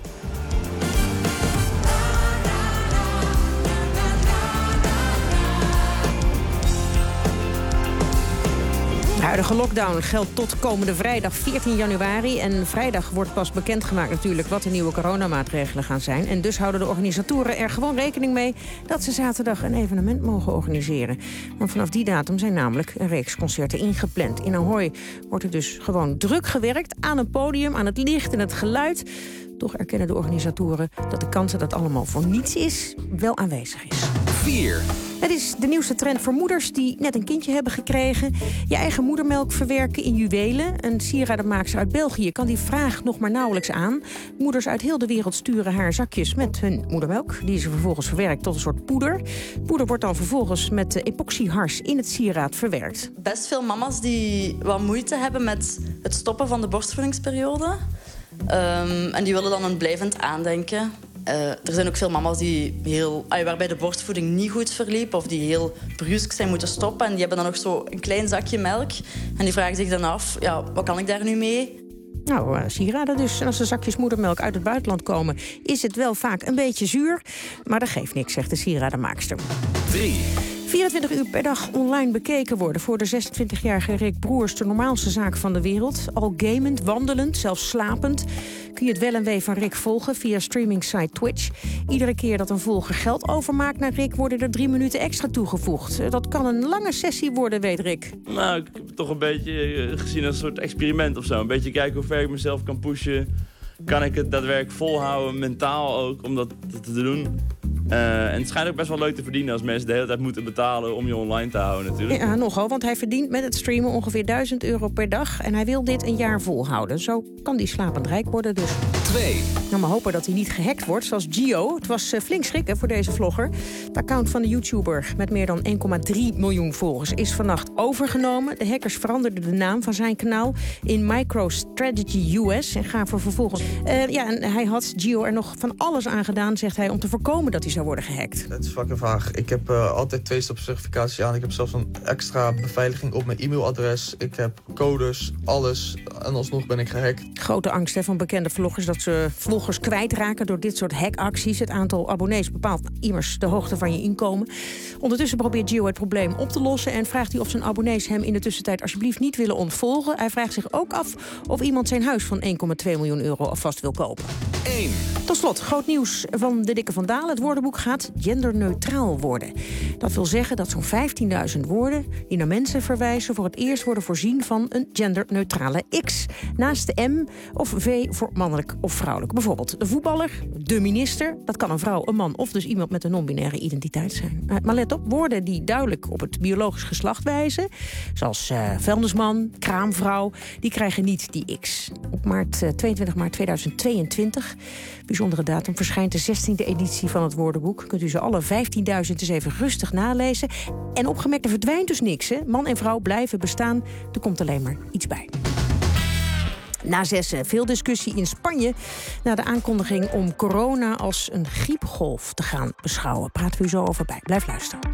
De huidige lockdown geldt tot komende vrijdag veertien januari. En vrijdag wordt pas bekendgemaakt natuurlijk wat de nieuwe coronamaatregelen gaan zijn. En dus houden de organisatoren er gewoon rekening mee dat ze zaterdag een evenement mogen organiseren. Want vanaf die datum zijn namelijk een reeks concerten ingepland. In Ahoy wordt er dus gewoon druk gewerkt aan een podium, aan het licht en het geluid. Toch erkennen de organisatoren dat de kans dat het allemaal voor niets is wel aanwezig is. vier. Het is de nieuwste trend voor moeders die net een kindje hebben gekregen. Je eigen moedermelk verwerken in juwelen. Een sieradenmaakster uit België kan die vraag nog maar nauwelijks aan. Moeders uit heel de wereld sturen haar zakjes met hun moedermelk. Die ze vervolgens verwerkt tot een soort poeder. Poeder wordt dan vervolgens met epoxyhars in het sieraad verwerkt. Best veel mama's die wat moeite hebben met het stoppen van de borstvoedingsperiode. Um, en die willen dan een blijvend aandenken. Uh, er zijn ook veel mama's die heel, uh, waarbij de borstvoeding niet goed verliep of die heel brusk zijn moeten stoppen. En die hebben dan nog zo een klein zakje melk. En die vragen zich dan af, ja, wat kan ik daar nu mee? Nou, uh, sieraden dus. En als de zakjes moedermelk uit het buitenland komen, is het wel vaak een beetje zuur. Maar dat geeft niks, zegt de sieradenmaakster. drie. vierentwintig uur per dag online bekeken worden voor de zesentwintigjarige Rick Broers, de normaalste zaak van de wereld. Al gamend, wandelend, zelfs slapend kun je het wel en wee van Rick volgen via streamingsite Twitch. Iedere keer dat een volger geld overmaakt naar Rick worden er drie minuten extra toegevoegd. Dat kan een lange sessie worden, weet Rick. Nou, ik heb het toch een beetje gezien als een soort experiment of zo. Een beetje kijken hoe ver ik mezelf kan pushen. Kan ik het daadwerkelijk volhouden, mentaal ook, om dat te doen. Uh, en het schijnt ook best wel leuk te verdienen als mensen de hele tijd moeten betalen om je online te houden natuurlijk. Ja, nogal, want hij verdient met het streamen ongeveer duizend euro per dag. En hij wil dit een jaar volhouden. Zo kan hij slapend rijk worden dus. twee. Nou, maar hopen dat hij niet gehackt wordt, zoals Gio. Het was uh, flink schrikken voor deze vlogger. Het account van de YouTuber met meer dan één komma drie miljoen volgers is vannacht overgenomen. De hackers veranderden de naam van zijn kanaal in MicroStrategy U S en gaven vervolgens... Uh, ja, en hij had Gio er nog van alles aan gedaan, zegt hij, om te voorkomen dat hij zou worden gehackt. Het is fucking vaag. Ik heb uh, altijd twee-stap certificatie aan. Ik heb zelfs een extra beveiliging op mijn e-mailadres. Ik heb codes, alles. En alsnog ben ik gehackt. Grote angst hè, van bekende vloggers dat ze vloggers kwijtraken door dit soort hackacties. Het aantal abonnees bepaalt immers de hoogte van je inkomen. Ondertussen probeert Gio het probleem op te lossen en vraagt hij of zijn abonnees hem in de tussentijd alsjeblieft niet willen ontvolgen. Hij vraagt zich ook af of iemand zijn huis van één komma twee miljoen euro alvast wil kopen. één. Tot slot, groot nieuws van de Dikke Van Dalen. Het woordenboek gaat genderneutraal worden. Dat wil zeggen dat zo'n vijftienduizend woorden die naar mensen verwijzen voor het eerst worden voorzien van een genderneutrale X. Naast de M of V voor mannelijk of vrouwelijk. Bijvoorbeeld de voetballer, de minister. Dat kan een vrouw, een man of dus iemand met een non-binaire identiteit zijn. Maar let op, woorden die duidelijk op het biologisch geslacht wijzen, zoals uh, vuilnisman, kraamvrouw, die krijgen niet die X. Op maart, uh, tweeëntwintig maart tweeduizend tweeëntwintig, bijzondere datum, verschijnt de zestiende editie van het woordenboek. Kunt u ze alle vijftienduizend eens even rustig nalezen. En opgemerkt, er verdwijnt dus niks. Hè? Man en vrouw blijven bestaan. Er komt alleen maar iets bij. Na zes, veel discussie in Spanje na de aankondiging om corona als een griepgolf te gaan beschouwen. Praten we u zo over bij. Blijf luisteren.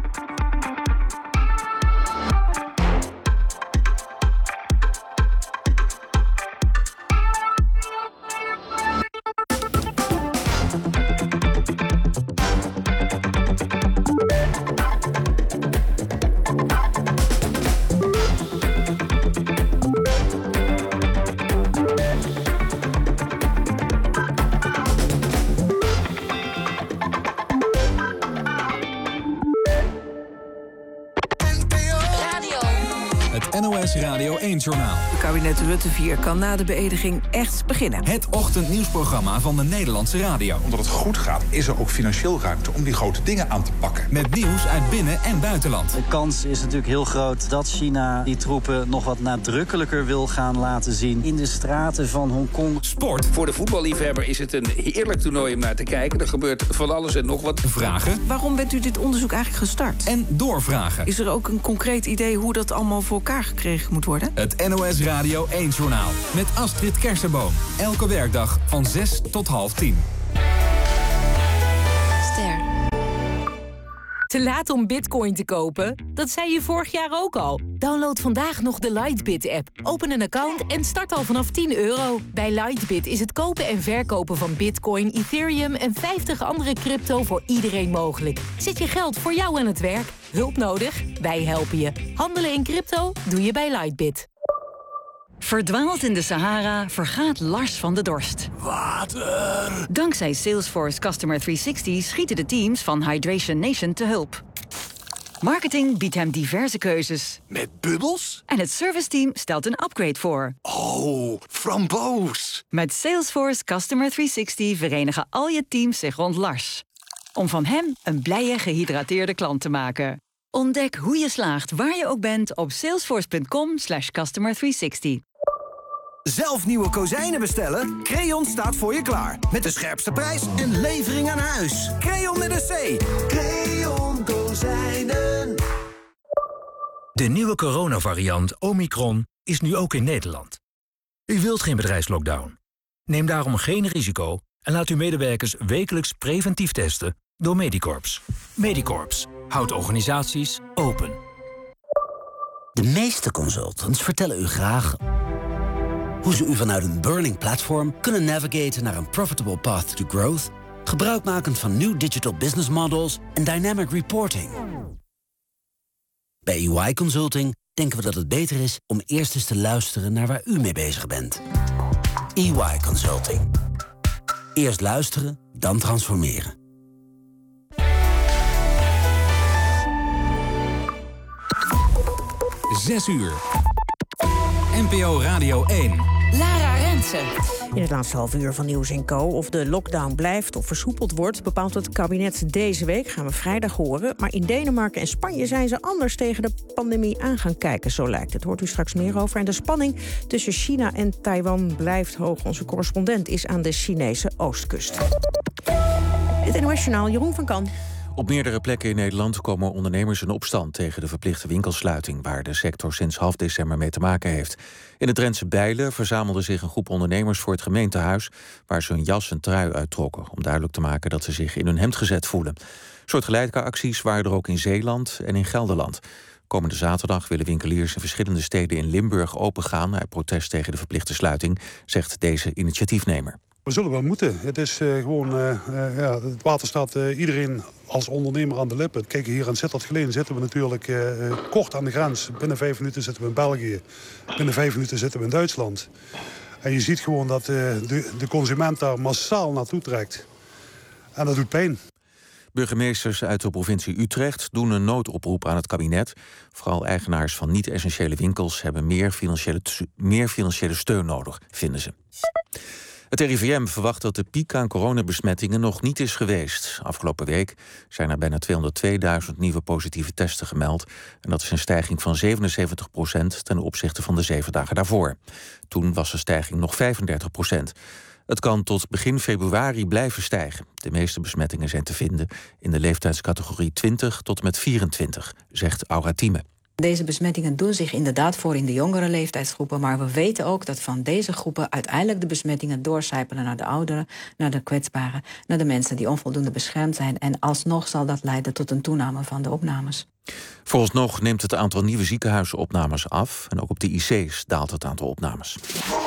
N O S Radio één-journaal. Het kabinet Rutte vier kan na de beëdiging echt beginnen. Het ochtendnieuwsprogramma van de Nederlandse radio. Omdat het goed gaat, is er ook financieel ruimte om die grote dingen aan te pakken. Met nieuws uit binnen- en buitenland. De kans is natuurlijk heel groot dat China die troepen nog wat nadrukkelijker wil gaan laten zien in de straten van Hongkong. Sport. Voor de voetballiefhebber is het een heerlijk toernooi om naar te kijken. Er gebeurt van alles en nog wat. Vragen. Waarom bent u dit onderzoek eigenlijk gestart? En doorvragen. Is er ook een concreet idee hoe dat allemaal voor elkaar gekregen moet worden? Het N O S Radio één-journaal met Astrid Kersenboom. Elke werkdag van zes tot half tien. Ster. Te laat om bitcoin te kopen? Dat zei je vorig jaar ook al. Download vandaag nog de Lightbit-app. Open een account en start al vanaf tien euro. Bij Lightbit is het kopen en verkopen van bitcoin, Ethereum en vijftig andere crypto voor iedereen mogelijk. Zet je geld voor jou aan het werk. Hulp nodig? Wij helpen je. Handelen in crypto? Doe je bij Lightbit. Verdwaald in de Sahara vergaat Lars van de dorst. Water! Dankzij Salesforce Customer driehonderdzestig schieten de teams van Hydration Nation te hulp. Marketing biedt hem diverse keuzes. Met bubbels? En het serviceteam stelt een upgrade voor. Oh, framboos! Met Salesforce Customer driehonderdzestig verenigen al je teams zich rond Lars. om van hem een blije, gehydrateerde klant te maken. Ontdek hoe je slaagt waar je ook bent op salesforce.com slash customer driehonderdzestig. Zelf nieuwe kozijnen bestellen? Creon staat voor je klaar. Met de scherpste prijs en levering aan huis. Creon met een C. Creon Kozijnen. De nieuwe coronavariant Omicron is nu ook in Nederland. U wilt geen bedrijfslockdown. Neem daarom geen risico en laat uw medewerkers wekelijks preventief testen door Medicorps. Medicorps houdt organisaties open. De meeste consultants vertellen u graag hoe ze u vanuit een burning platform kunnen navigaten naar een profitable path to growth, gebruikmakend van new digital business models en dynamic reporting. Bij E Y Consulting denken we dat het beter is om eerst eens te luisteren naar waar u mee bezig bent. E Y Consulting. Eerst luisteren, dan transformeren. Zes uur. N P O Radio één. Lara Rensen. In het laatste half uur van Nieuws en Co. Of de lockdown blijft of versoepeld wordt, bepaalt het kabinet deze week. Gaan we vrijdag horen. Maar in Denemarken en Spanje zijn ze anders tegen de pandemie aan gaan kijken. Zo lijkt het. Hoort u straks meer over. En de spanning tussen China en Taiwan blijft hoog. Onze correspondent is aan de Chinese oostkust. Het N O S-journaal, Jeroen van Kan. Op meerdere plekken in Nederland komen ondernemers in opstand tegen de verplichte winkelsluiting, waar de sector sinds half december mee te maken heeft. In het Drentse Bijlen verzamelde zich een groep ondernemers voor het gemeentehuis, waar ze hun jas en trui uittrokken, om duidelijk te maken dat ze zich in hun hemd gezet voelen. Soortgelijke acties waren er ook in Zeeland en in Gelderland. Komende zaterdag willen winkeliers in verschillende steden in Limburg opengaan uit protest tegen de verplichte sluiting, zegt deze initiatiefnemer. We zullen wel moeten. Het is uh, gewoon, uh, uh, ja, het water staat uh, iedereen als ondernemer aan de lippen. Kijk, hier in Sittard-Geleen zitten we natuurlijk uh, uh, kort aan de grens. Binnen vijf minuten zitten we in België. Binnen vijf minuten zitten we in Duitsland. En je ziet gewoon dat uh, de, de consument daar massaal naartoe trekt. En dat doet pijn. Burgemeesters uit de provincie Utrecht doen een noodoproep aan het kabinet. Vooral eigenaars van niet-essentiële winkels hebben meer financiële, meer financiële steun nodig, vinden ze. Het R I V M verwacht dat de piek aan coronabesmettingen nog niet is geweest. Afgelopen week zijn er bijna tweehonderdtweeduizend nieuwe positieve testen gemeld. En dat is een stijging van zevenenzeventig procent ten opzichte van de zeven dagen daarvoor. Toen was de stijging nog vijfendertig procent. Het kan tot begin februari blijven stijgen. De meeste besmettingen zijn te vinden in de leeftijdscategorie twintig tot en met vierentwintig, zegt Aura Thieme. Deze besmettingen doen zich inderdaad voor in de jongere leeftijdsgroepen, maar we weten ook dat van deze groepen uiteindelijk de besmettingen doorcijpelen naar de ouderen, naar de kwetsbaren, naar de mensen die onvoldoende beschermd zijn. En alsnog zal dat leiden tot een toename van de opnames. Vooralsnog neemt het aantal nieuwe ziekenhuisopnames af en ook op de I C's daalt het aantal opnames.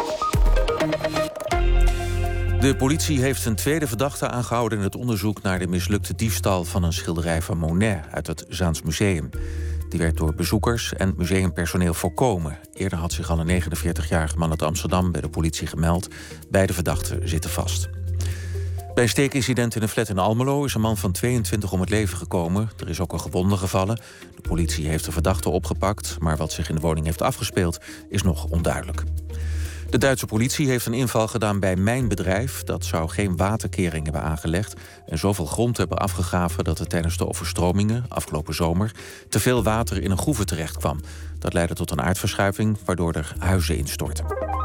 De politie heeft een tweede verdachte aangehouden in het onderzoek naar de mislukte diefstal van een schilderij van Monet uit het Zaans Museum. Die werd door bezoekers en museumpersoneel voorkomen. Eerder had zich al een negenenveertigjarige man uit Amsterdam bij de politie gemeld. Beide verdachten zitten vast. Bij een steekincident in een flat in Almelo is een man van tweeëntwintig om het leven gekomen. Er is ook een gewonde gevallen. De politie heeft de verdachte opgepakt, maar wat zich in de woning heeft afgespeeld is nog onduidelijk. De Duitse politie heeft een inval gedaan bij mijnbedrijf. Dat zou geen waterkering hebben aangelegd en zoveel grond hebben afgegraven dat er tijdens de overstromingen afgelopen zomer te veel water in een groeve terecht kwam. Dat leidde tot een aardverschuiving, waardoor er huizen instortten.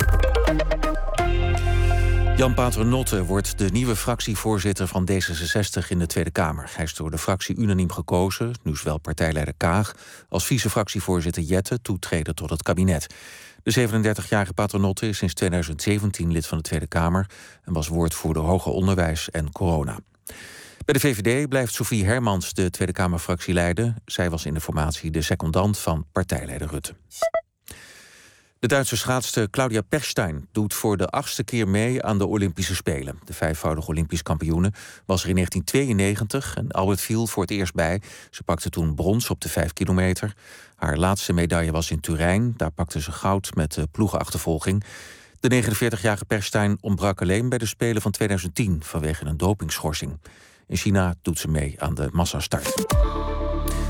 Jan Paternotte wordt de nieuwe fractievoorzitter van D zesenzestig in de Tweede Kamer. Hij is door de fractie unaniem gekozen, nu zowel partijleider Kaag als vice-fractievoorzitter Jette toetreden tot het kabinet. De zevenendertigjarige Paternotte is sinds tweeduizend zeventien lid van de Tweede Kamer en was woordvoerder hoger onderwijs en corona. Bij de V V D blijft Sophie Hermans de Tweede Kamerfractie leiden. Zij was in de formatie de secondant van partijleider Rutte. De Duitse schaatster Claudia Pechstein doet voor de achtste keer mee aan de Olympische Spelen. De vijfvoudige Olympisch kampioene was er in negentien tweeënnegentig en Albert viel voor het eerst bij. Ze pakte toen brons op de vijf kilometer. Haar laatste medaille was in Turijn. Daar pakte ze goud met de ploegenachtervolging. De negenenveertigjarige Pechstein ontbrak alleen bij de Spelen van tweeduizend tien vanwege een dopingschorsing. In China doet ze mee aan de massastart.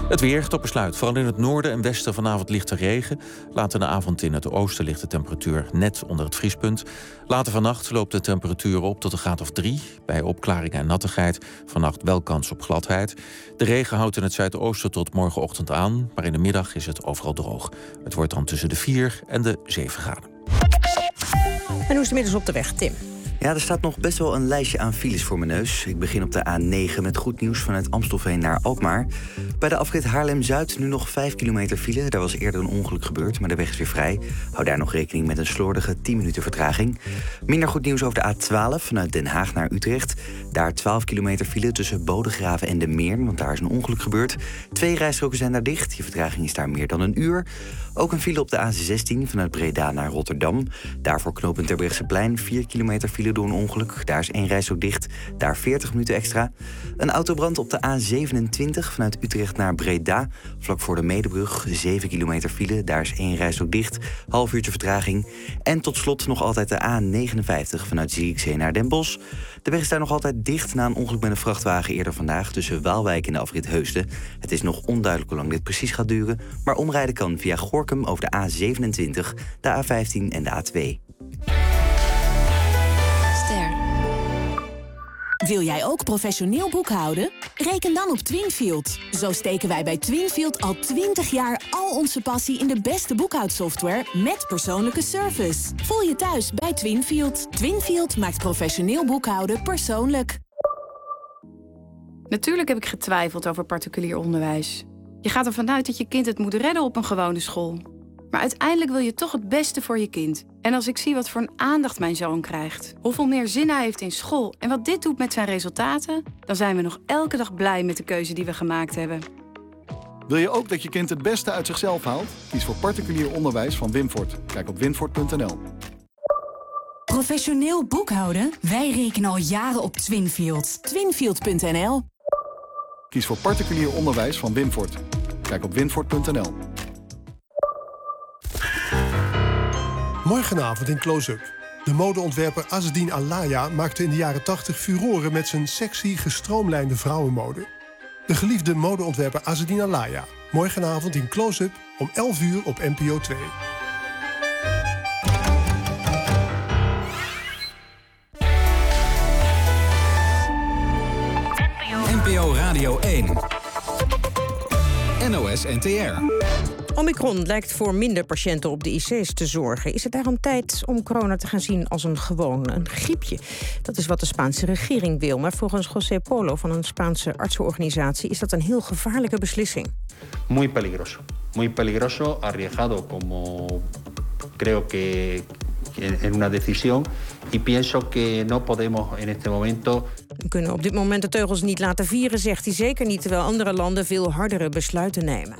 Het weer tot besluit. Vooral in het noorden en westen vanavond lichte regen. Later in de avond in het oosten ligt de temperatuur net onder het vriespunt. Later vannacht loopt de temperatuur op tot een graad of drie. Bij opklaringen en nattigheid vannacht wel kans op gladheid. De regen houdt in het zuidoosten tot morgenochtend aan. Maar in de middag is het overal droog. Het wordt dan tussen de vier en de zeven graden. En hoe is het inmiddels op de weg, Tim? Ja, er staat nog best wel een lijstje aan files voor mijn neus. Ik begin op de A negen met goed nieuws vanuit Amstelveen naar Alkmaar. Bij de afrit Haarlem-Zuid nu nog vijf kilometer file. Daar was eerder een ongeluk gebeurd, maar de weg is weer vrij. Hou daar nog rekening met een slordige tien minuten vertraging. Minder goed nieuws over de A twaalf vanuit Den Haag naar Utrecht. Daar twaalf kilometer file tussen Bodegraven en de Meern, want daar is een ongeluk gebeurd. Twee rijstroken zijn daar dicht. Je vertraging is daar meer dan een uur. Ook een file op de A zestien vanuit Breda naar Rotterdam. Daarvoor knooppunt Terbrechtseplein, vier kilometer file door een ongeluk. Daar is één rijstrook dicht, daar veertig minuten extra. Een autobrand op de A zevenentwintig vanuit Utrecht naar Breda. Vlak voor de Medebrug, zeven kilometer file. Daar is één rijstrook dicht, half uurtje vertraging. En tot slot nog altijd de A negenenvijftig vanuit Zierikzee naar Den Bosch. De weg is daar nog altijd dicht na een ongeluk met een vrachtwagen eerder vandaag tussen Waalwijk en de afrit Heusden. Het is nog onduidelijk hoe lang dit precies gaat duren, maar omrijden kan via Gorinchem over de A zevenentwintig, de A vijftien en de A twee. Wil jij ook professioneel boekhouden? Reken dan op Twinfield. Zo steken wij bij Twinfield al twintig jaar al onze passie in de beste boekhoudsoftware met persoonlijke service. Voel je thuis bij Twinfield. Twinfield maakt professioneel boekhouden persoonlijk. Natuurlijk heb ik getwijfeld over particulier onderwijs. Je gaat ervan uit dat je kind het moet redden op een gewone school. Maar uiteindelijk wil je toch het beste voor je kind. En als ik zie wat voor een aandacht mijn zoon krijgt, hoeveel meer zin hij heeft in school en wat dit doet met zijn resultaten, dan zijn we nog elke dag blij met de keuze die we gemaakt hebben. Wil je ook dat je kind het beste uit zichzelf haalt? Kies voor particulier onderwijs van Wimfort. Kijk op wimfort punt n l. Professioneel boekhouden? Wij rekenen al jaren op Twinfield. Twinfield punt n l. Kies voor particulier onderwijs van Wimfort. Kijk op wimfort punt n l. Morgenavond in Close-Up. De modeontwerper Azzedine Alaya maakte in de jaren tachtig furoren met zijn sexy, gestroomlijnde vrouwenmode. De geliefde modeontwerper Azzedine Alaya. Morgenavond in Close-Up om elf uur op N P O twee. N P O Radio één. N O S N T R. Omicron lijkt voor minder patiënten op de I C's te zorgen. Is het daarom tijd om corona te gaan zien als een gewoon een griepje? Dat is wat de Spaanse regering wil. Maar volgens José Polo van een Spaanse artsenorganisatie is dat een heel gevaarlijke beslissing. Muy peligroso. Muy peligroso, arriesgado como creo que en una decisión. Y pienso que no podemos en este momento. We kunnen op dit moment de teugels niet laten vieren, zegt hij. Zeker niet, terwijl andere landen veel hardere besluiten nemen.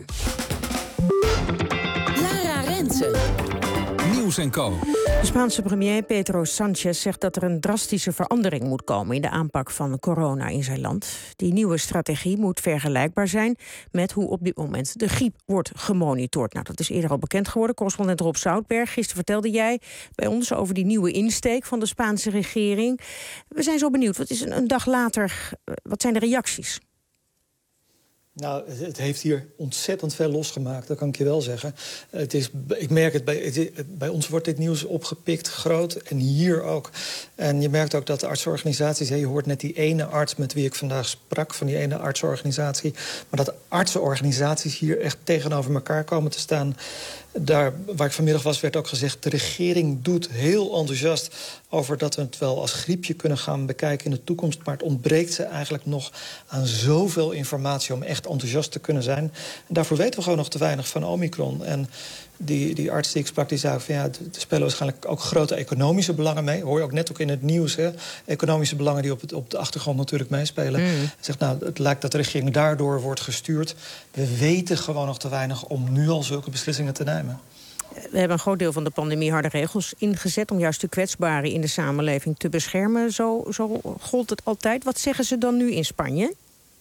Lara Rensen. Nieuws en Co. De Spaanse premier Pedro Sánchez zegt dat er een drastische verandering moet komen in de aanpak van corona in zijn land. Die nieuwe strategie moet vergelijkbaar zijn met hoe op dit moment de griep wordt gemonitord. Nou, dat is eerder al bekend geworden. Correspondent Rob Zoutberg, gisteren vertelde jij bij ons over die nieuwe insteek van de Spaanse regering. We zijn zo benieuwd. Wat is een, een dag later? Wat zijn de reacties? Nou, het heeft hier ontzettend veel losgemaakt, dat kan ik je wel zeggen. Het is, ik merk het bij, het, bij ons wordt dit nieuws opgepikt, groot, en hier ook. En je merkt ook dat de artsenorganisaties, je hoort net die ene arts met wie ik vandaag sprak, van die ene artsenorganisatie, maar dat artsenorganisaties hier echt tegenover elkaar komen te staan. Daar waar ik vanmiddag was, werd ook gezegd, de regering doet heel enthousiast over dat we het wel als griepje kunnen gaan bekijken in de toekomst. Maar het ontbreekt ze eigenlijk nog aan zoveel informatie om echt enthousiast te kunnen zijn. En daarvoor weten we gewoon nog te weinig van Omicron. En die, die arts die ik sprak, die zei van ja, er spelen waarschijnlijk ook grote economische belangen mee. Hoor je ook net ook in het nieuws, hè? Economische belangen die op, het, op de achtergrond natuurlijk meespelen. Mm. Hij zegt, nou, het lijkt dat de regering daardoor wordt gestuurd. We weten gewoon nog te weinig om nu al zulke beslissingen te nemen. We hebben een groot deel van de pandemie harde regels ingezet om juist de kwetsbaren in de samenleving te beschermen. Zo, zo gold het altijd. Wat zeggen ze dan nu in Spanje?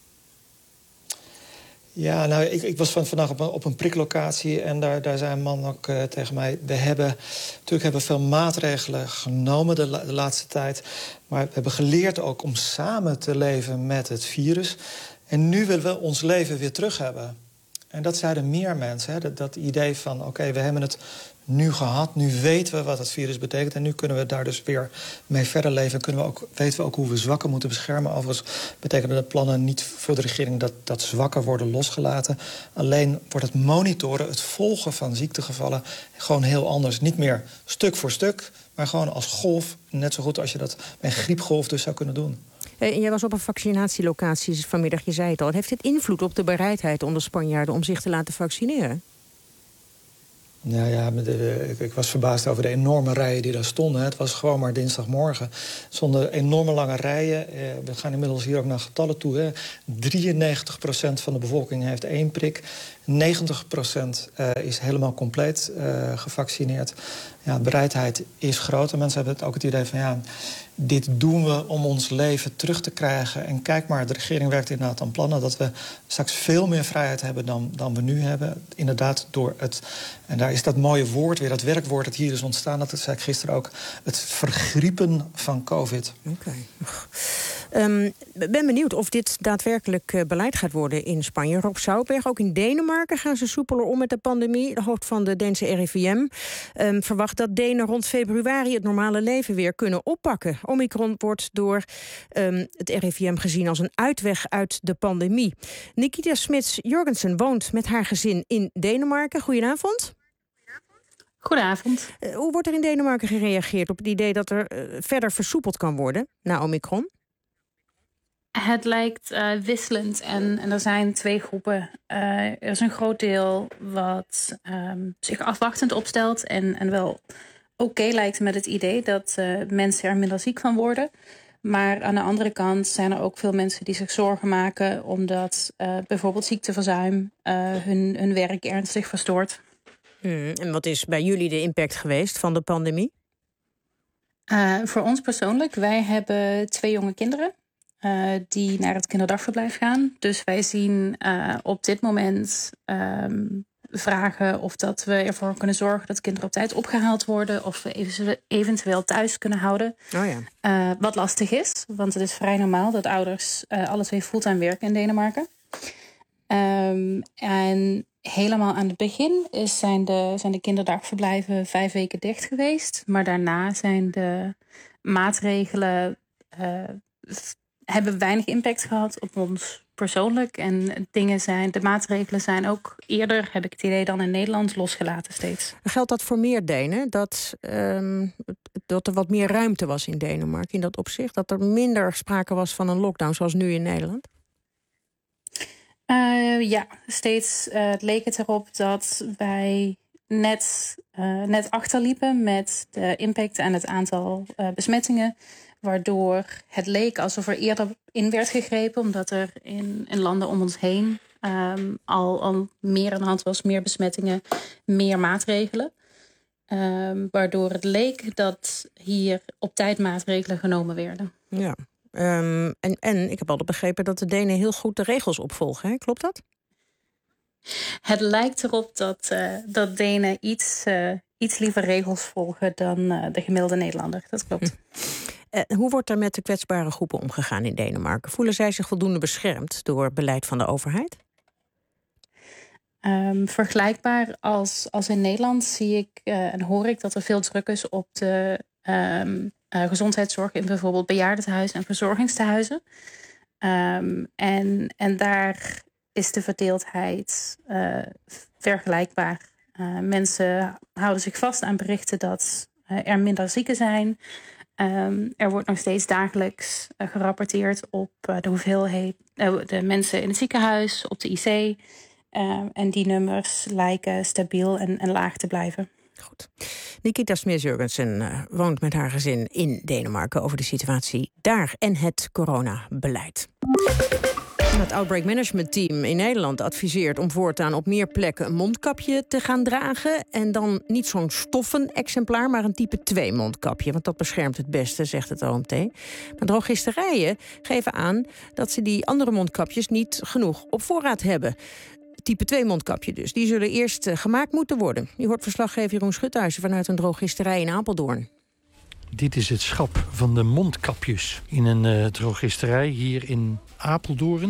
Ja, nou, ik, ik was van, vandaag op een, op een priklocatie en daar, daar zei een man ook uh, tegen mij. We hebben natuurlijk hebben veel maatregelen genomen de, la, de laatste tijd. Maar we hebben geleerd ook om samen te leven met het virus. En nu willen we ons leven weer terug hebben. En dat zeiden meer mensen. Hè? Dat, dat idee van, oké, okay, we hebben het nu gehad. Nu weten we wat het virus betekent. En nu kunnen we daar dus weer mee verder leven. Kunnen we ook, weten we ook hoe we zwakken moeten beschermen. Overigens betekenen de plannen niet voor de regering dat, dat zwakken worden losgelaten. Alleen wordt het monitoren, het volgen van ziektegevallen gewoon heel anders. Niet meer stuk voor stuk, maar gewoon als golf. Net zo goed als je dat bij een griepgolf dus zou kunnen doen. En jij was op een vaccinatielocatie vanmiddag, je zei het al. Heeft dit invloed op de bereidheid onder Spanjaarden om zich te laten vaccineren? Ja, ja de, de, ik, ik was verbaasd over de enorme rijen die daar stonden. Het was gewoon maar dinsdagmorgen. Zonder enorme lange rijen. Eh, we gaan inmiddels hier ook naar getallen toe. Hè. drieënnegentig procent van de bevolking heeft één prik. negentig procent uh, is helemaal compleet uh, gevaccineerd. Ja, de bereidheid is groot. En mensen hebben het ook het idee van, ja, dit doen we om ons leven terug te krijgen. En kijk maar, de regering werkt inderdaad aan plannen dat we straks veel meer vrijheid hebben dan, dan we nu hebben. Inderdaad door het, en daar is dat mooie woord weer, dat werkwoord dat hier is ontstaan, dat zei ik gisteren ook, het vergriepen van COVID. Oké. Okay. Um, ben benieuwd of dit daadwerkelijk uh, beleid gaat worden in Spanje. Rob Zoutberg, ook in Denemarken gaan ze soepeler om met de pandemie. De hoofd van de Deense R I V M um, verwacht dat Denen rond februari het normale leven weer kunnen oppakken. Omicron wordt door um, het R I V M gezien als een uitweg uit de pandemie. Nikita Smits-Jorgensen woont met haar gezin in Denemarken. Goedenavond. Goedenavond. Uh, hoe wordt er in Denemarken gereageerd op het idee dat er uh, verder versoepeld kan worden na Omicron? Het lijkt uh, wisselend en, en er zijn twee groepen. Uh, er is een groot deel wat um, zich afwachtend opstelt en, en wel oké okay lijkt met het idee dat uh, mensen er minder ziek van worden. Maar aan de andere kant zijn er ook veel mensen die zich zorgen maken omdat uh, bijvoorbeeld ziekteverzuim uh, hun, hun werk ernstig verstoort. Hmm, en wat is bij jullie de impact geweest van de pandemie? Uh, voor ons persoonlijk, wij hebben twee jonge kinderen. Uh, die naar het kinderdagverblijf gaan. Dus wij zien uh, op dit moment um, vragen of dat we ervoor kunnen zorgen dat kinderen op tijd opgehaald worden, of we eventueel thuis kunnen houden. Oh ja. Uh, wat lastig is, want het is vrij normaal dat ouders uh, alle twee fulltime werken in Denemarken. Um, en helemaal aan het begin is, zijn, de, zijn de kinderdagverblijven vijf weken dicht geweest. Maar daarna zijn de maatregelen Uh, hebben weinig impact gehad op ons persoonlijk. En dingen zijn, de maatregelen zijn ook eerder, heb ik het idee, dan in Nederland losgelaten steeds. Geldt dat voor meer Denen? Dat, um, dat er wat meer ruimte was in Denemarken in dat opzicht? Dat er minder sprake was van een lockdown zoals nu in Nederland? Uh, ja, steeds uh, leek het erop dat wij net, uh, net achterliepen met de impact en het aantal uh, besmettingen. Waardoor het leek alsof er eerder in werd gegrepen, omdat er in, in landen om ons heen um, al, al meer aan de hand was, meer besmettingen, meer maatregelen. Um, waardoor het leek dat hier op tijd maatregelen genomen werden. Ja, um, en, en ik heb altijd begrepen dat de Denen heel goed de regels opvolgen, hè? Klopt dat? Het lijkt erop dat, uh, dat Denen iets, uh, iets liever regels volgen dan uh, de gemiddelde Nederlander. Dat klopt. Hm. Uh, hoe wordt er met de kwetsbare groepen omgegaan in Denemarken? Voelen zij zich voldoende beschermd door beleid van de overheid? Um, vergelijkbaar als, als in Nederland zie ik uh, en hoor ik dat er veel druk is op de um, uh, gezondheidszorg in bijvoorbeeld bejaardentehuizen en verzorgingstehuizen. Um, en, en daar is de verdeeldheid uh, vergelijkbaar. Uh, mensen houden zich vast aan berichten dat uh, er minder zieken zijn. Um, er wordt nog steeds dagelijks uh, gerapporteerd op uh, de hoeveelheid uh, de mensen in het ziekenhuis, op de I C. Uh, en die nummers lijken stabiel en, en laag te blijven. Goed. Nikita Smits-Jorgensen uh, woont met haar gezin in Denemarken over de situatie daar en het coronabeleid. Het Outbreak Management Team in Nederland adviseert om voortaan op meer plekken een mondkapje te gaan dragen. En dan niet zo'n stoffen exemplaar, maar een type twee mondkapje. Want dat beschermt het beste, zegt het O M T. Maar drogisterijen geven aan dat ze die andere mondkapjes niet genoeg op voorraad hebben. Type twee mondkapje dus. Die zullen eerst uh, gemaakt moeten worden. U hoort verslaggever Jeroen Schuthuizen vanuit een drogisterij in Apeldoorn. Dit is het schap van de mondkapjes in een uh, drogisterij hier in Apeldoorn.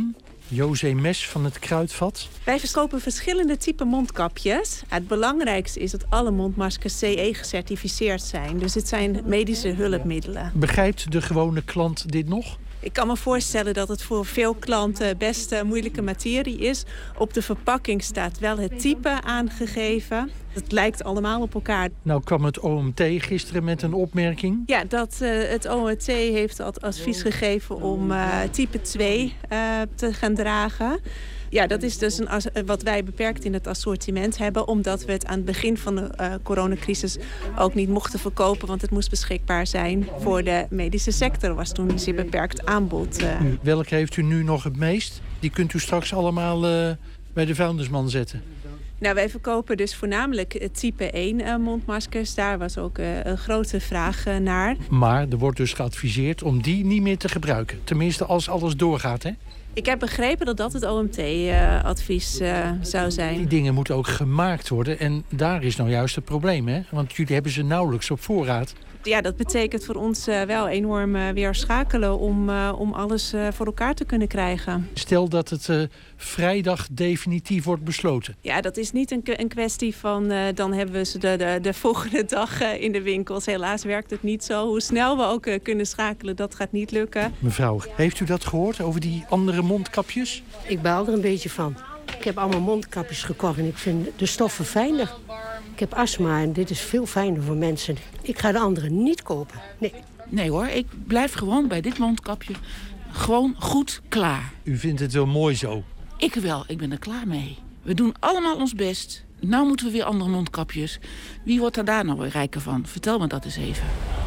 José Mes van het Kruidvat. Wij verkopen verschillende typen mondkapjes. Het belangrijkste is dat alle mondmaskers C E gecertificeerd zijn. Dus het zijn medische hulpmiddelen. Begrijpt de gewone klant dit nog? Ik kan me voorstellen dat het voor veel klanten best uh, moeilijke materie is. Op de verpakking staat wel het type aangegeven. Het lijkt allemaal op elkaar. Nou kwam het O M T gisteren met een opmerking. Ja, dat uh, het O M T heeft het advies gegeven om uh, type twee uh, te gaan dragen. Ja, dat is dus een, wat wij beperkt in het assortiment hebben, omdat we het aan het begin van de uh, coronacrisis ook niet mochten verkopen, want het moest beschikbaar zijn voor de medische sector. Was toen een zeer beperkt aanbod. Uh. Welke heeft u nu nog het meest? Die kunt u straks allemaal uh, bij de vuilnisman zetten. Nou, wij verkopen dus voornamelijk het type één uh, mondmaskers. Daar was ook uh, een grote vraag uh, naar. Maar er wordt dus geadviseerd om die niet meer te gebruiken. Tenminste, als alles doorgaat, hè? Ik heb begrepen dat dat het O M T-advies uh, uh, zou zijn. Die dingen moeten ook gemaakt worden. En daar is nou juist het probleem, hè? Want jullie hebben ze nauwelijks op voorraad. Ja, dat betekent voor ons uh, wel enorm uh, weer schakelen om, uh, om alles uh, voor elkaar te kunnen krijgen. Stel dat het uh, vrijdag definitief wordt besloten. Ja, dat is niet een, een kwestie van uh, dan hebben we ze de, de, de volgende dag uh, in de winkels. Helaas werkt het niet zo. Hoe snel we ook uh, kunnen schakelen, dat gaat niet lukken. Mevrouw, heeft u dat gehoord over die andere mondkapjes? Ik baal er een beetje van. Ik heb allemaal mondkapjes gekocht en ik vind de stoffen fijner. Ik heb astma en dit is veel fijner voor mensen. Ik ga de andere niet kopen, nee. Nee hoor, ik blijf gewoon bij dit mondkapje. Gewoon goed klaar. U vindt het wel mooi zo? Ik wel, ik ben er klaar mee. We doen allemaal ons best. Nou moeten we weer andere mondkapjes. Wie wordt er daar nou weer rijker van? Vertel me dat eens even.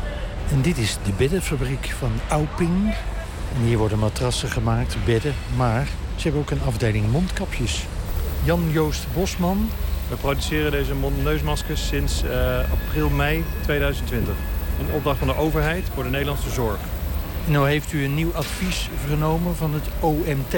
En dit is de beddenfabriek van Auping. En hier worden matrassen gemaakt, bedden, maar ze hebben ook een afdeling mondkapjes. Jan-Joost Bosman. We produceren deze mond-neusmaskers sinds uh, april, mei tweeduizend twintig. Een opdracht van de overheid voor de Nederlandse zorg. Nou heeft u een nieuw advies vernomen van het O M T.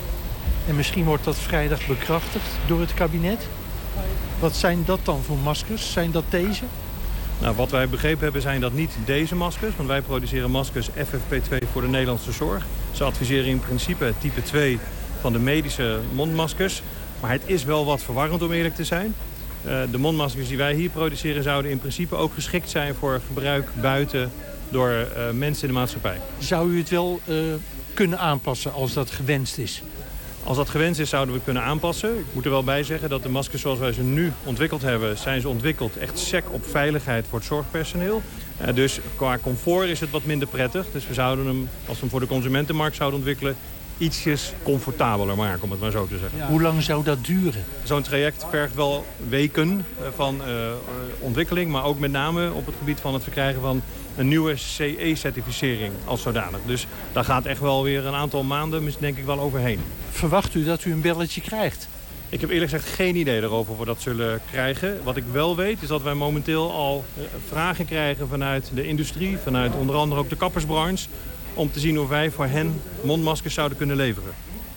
En misschien wordt dat vrijdag bekrachtigd door het kabinet. Wat zijn dat dan voor maskers? Zijn dat deze? Nou, wat wij begrepen hebben zijn dat niet deze maskers. Want wij produceren maskers F F P twee voor de Nederlandse zorg. Ze adviseren in principe het type twee van de medische mondmaskers. Maar het is wel wat verwarrend om eerlijk te zijn. Uh, de mondmaskers die wij hier produceren zouden in principe ook geschikt zijn voor gebruik buiten door uh, mensen in de maatschappij. Zou u het wel uh, kunnen aanpassen als dat gewenst is? Als dat gewenst is, zouden we het kunnen aanpassen. Ik moet er wel bij zeggen dat de maskers zoals wij ze nu ontwikkeld hebben, zijn ze ontwikkeld echt sec op veiligheid voor het zorgpersoneel. Uh, dus qua comfort is het wat minder prettig. Dus we zouden hem, als we hem voor de consumentenmarkt zouden ontwikkelen, ietsjes comfortabeler maken, om het maar zo te zeggen. Ja. Hoe lang zou dat duren? Zo'n traject vergt wel weken van uh, ontwikkeling, maar ook met name op het gebied van het verkrijgen van een nieuwe C E-certificering als zodanig. Dus daar gaat echt wel weer een aantal maanden, denk ik wel overheen. Verwacht u dat u een belletje krijgt? Ik heb eerlijk gezegd geen idee erover of we dat zullen krijgen. Wat ik wel weet is dat wij momenteel al vragen krijgen vanuit de industrie, vanuit onder andere ook de kappersbranche, om te zien of wij voor hen mondmaskers zouden kunnen leveren.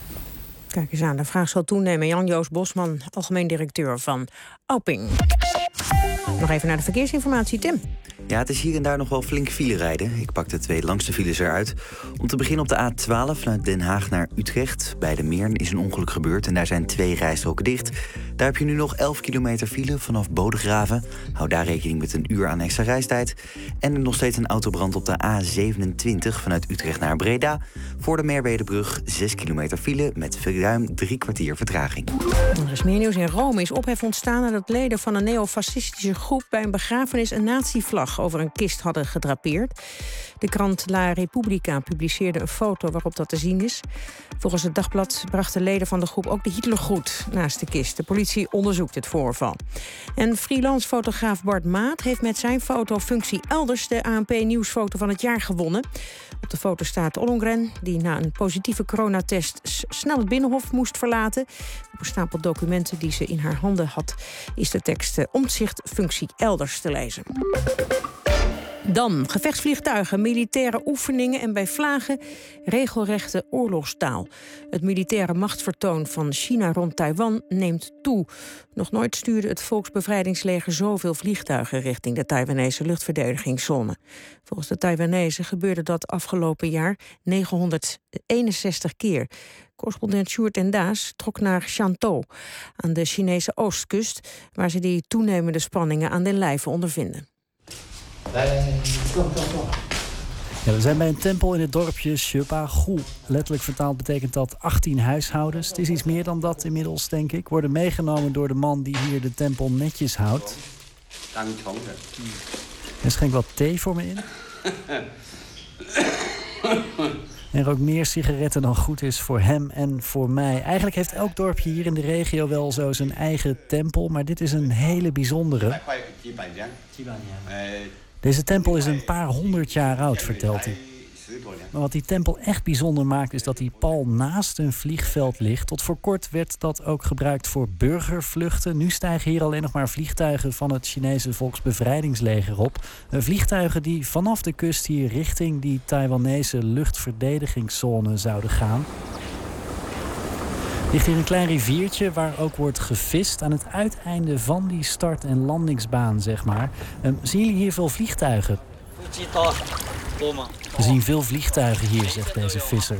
Kijk eens aan, de vraag zal toenemen. Jan-Joost Bosman, algemeen directeur van Auping. Nog even naar de verkeersinformatie, Tim. Ja, het is hier en daar nog wel flink file rijden. Ik pak de twee langste files eruit. Om te beginnen op de A twaalf vanuit Den Haag naar Utrecht. Bij de Meern is een ongeluk gebeurd en daar zijn twee rijstroken dicht. Daar heb je nu nog elf kilometer file vanaf Bodegraven. Hou daar rekening met een uur aan extra reistijd. En er nog steeds een autobrand op de A zevenentwintig vanuit Utrecht naar Breda. Voor de Merwedebrug zes kilometer file met ruim drie kwartier vertraging. Er is meer nieuws. In Rome is ophef ontstaan nadat leden van een neofascistische groep bij een begrafenis een nazi-vlag over een kist hadden gedrapeerd. De krant La Repubblica publiceerde een foto waarop dat te zien is. Volgens het dagblad brachten leden van de groep ook de Hitlergroet naast de kist. De politie onderzoekt het voorval. En freelance fotograaf Bart Maat heeft met zijn fotofunctie elders de A N P Nieuwsfoto van het jaar gewonnen. Op de foto staat Ollongren, die na een positieve coronatest snel het Binnenhof moest verlaten. Op een stapel documenten die ze in haar handen had, is de tekst Omtzigt functie elders te lezen. Dan gevechtsvliegtuigen, militaire oefeningen en bij vlagen regelrechte oorlogstaal. Het militaire machtsvertoon van China rond Taiwan neemt toe. Nog nooit stuurde het Volksbevrijdingsleger zoveel vliegtuigen richting de Taiwanese luchtverdedigingszone. Volgens de Taiwanese gebeurde dat afgelopen jaar negenhonderdeenenzestig keer. Correspondent Sjoerd en Daas trok naar Shantou aan de Chinese oostkust, waar ze die toenemende spanningen aan den lijve ondervinden. Ja, we zijn bij een tempel in het dorpje Shepa-gu. Letterlijk vertaald betekent dat achttien huishoudens. Het is iets meer dan dat inmiddels, denk ik. Worden meegenomen door de man die hier de tempel netjes houdt. Er schenkt wat thee voor me in. En rookt meer sigaretten dan goed is voor hem en voor mij. Eigenlijk heeft elk dorpje hier in de regio wel zo zijn eigen tempel. Maar dit is een hele bijzondere. Deze tempel is een paar honderd jaar oud, vertelt hij. Maar wat die tempel echt bijzonder maakt is dat die pal naast een vliegveld ligt. Tot voor kort werd dat ook gebruikt voor burgervluchten. Nu stijgen hier alleen nog maar vliegtuigen van het Chinese Volksbevrijdingsleger op. Vliegtuigen die vanaf de kust hier richting die Taiwanese luchtverdedigingszone zouden gaan. Ligt hier een klein riviertje waar ook wordt gevist aan het uiteinde van die start- en landingsbaan, zeg maar. Um, zien jullie hier veel vliegtuigen? We zien veel vliegtuigen hier, zegt deze visser.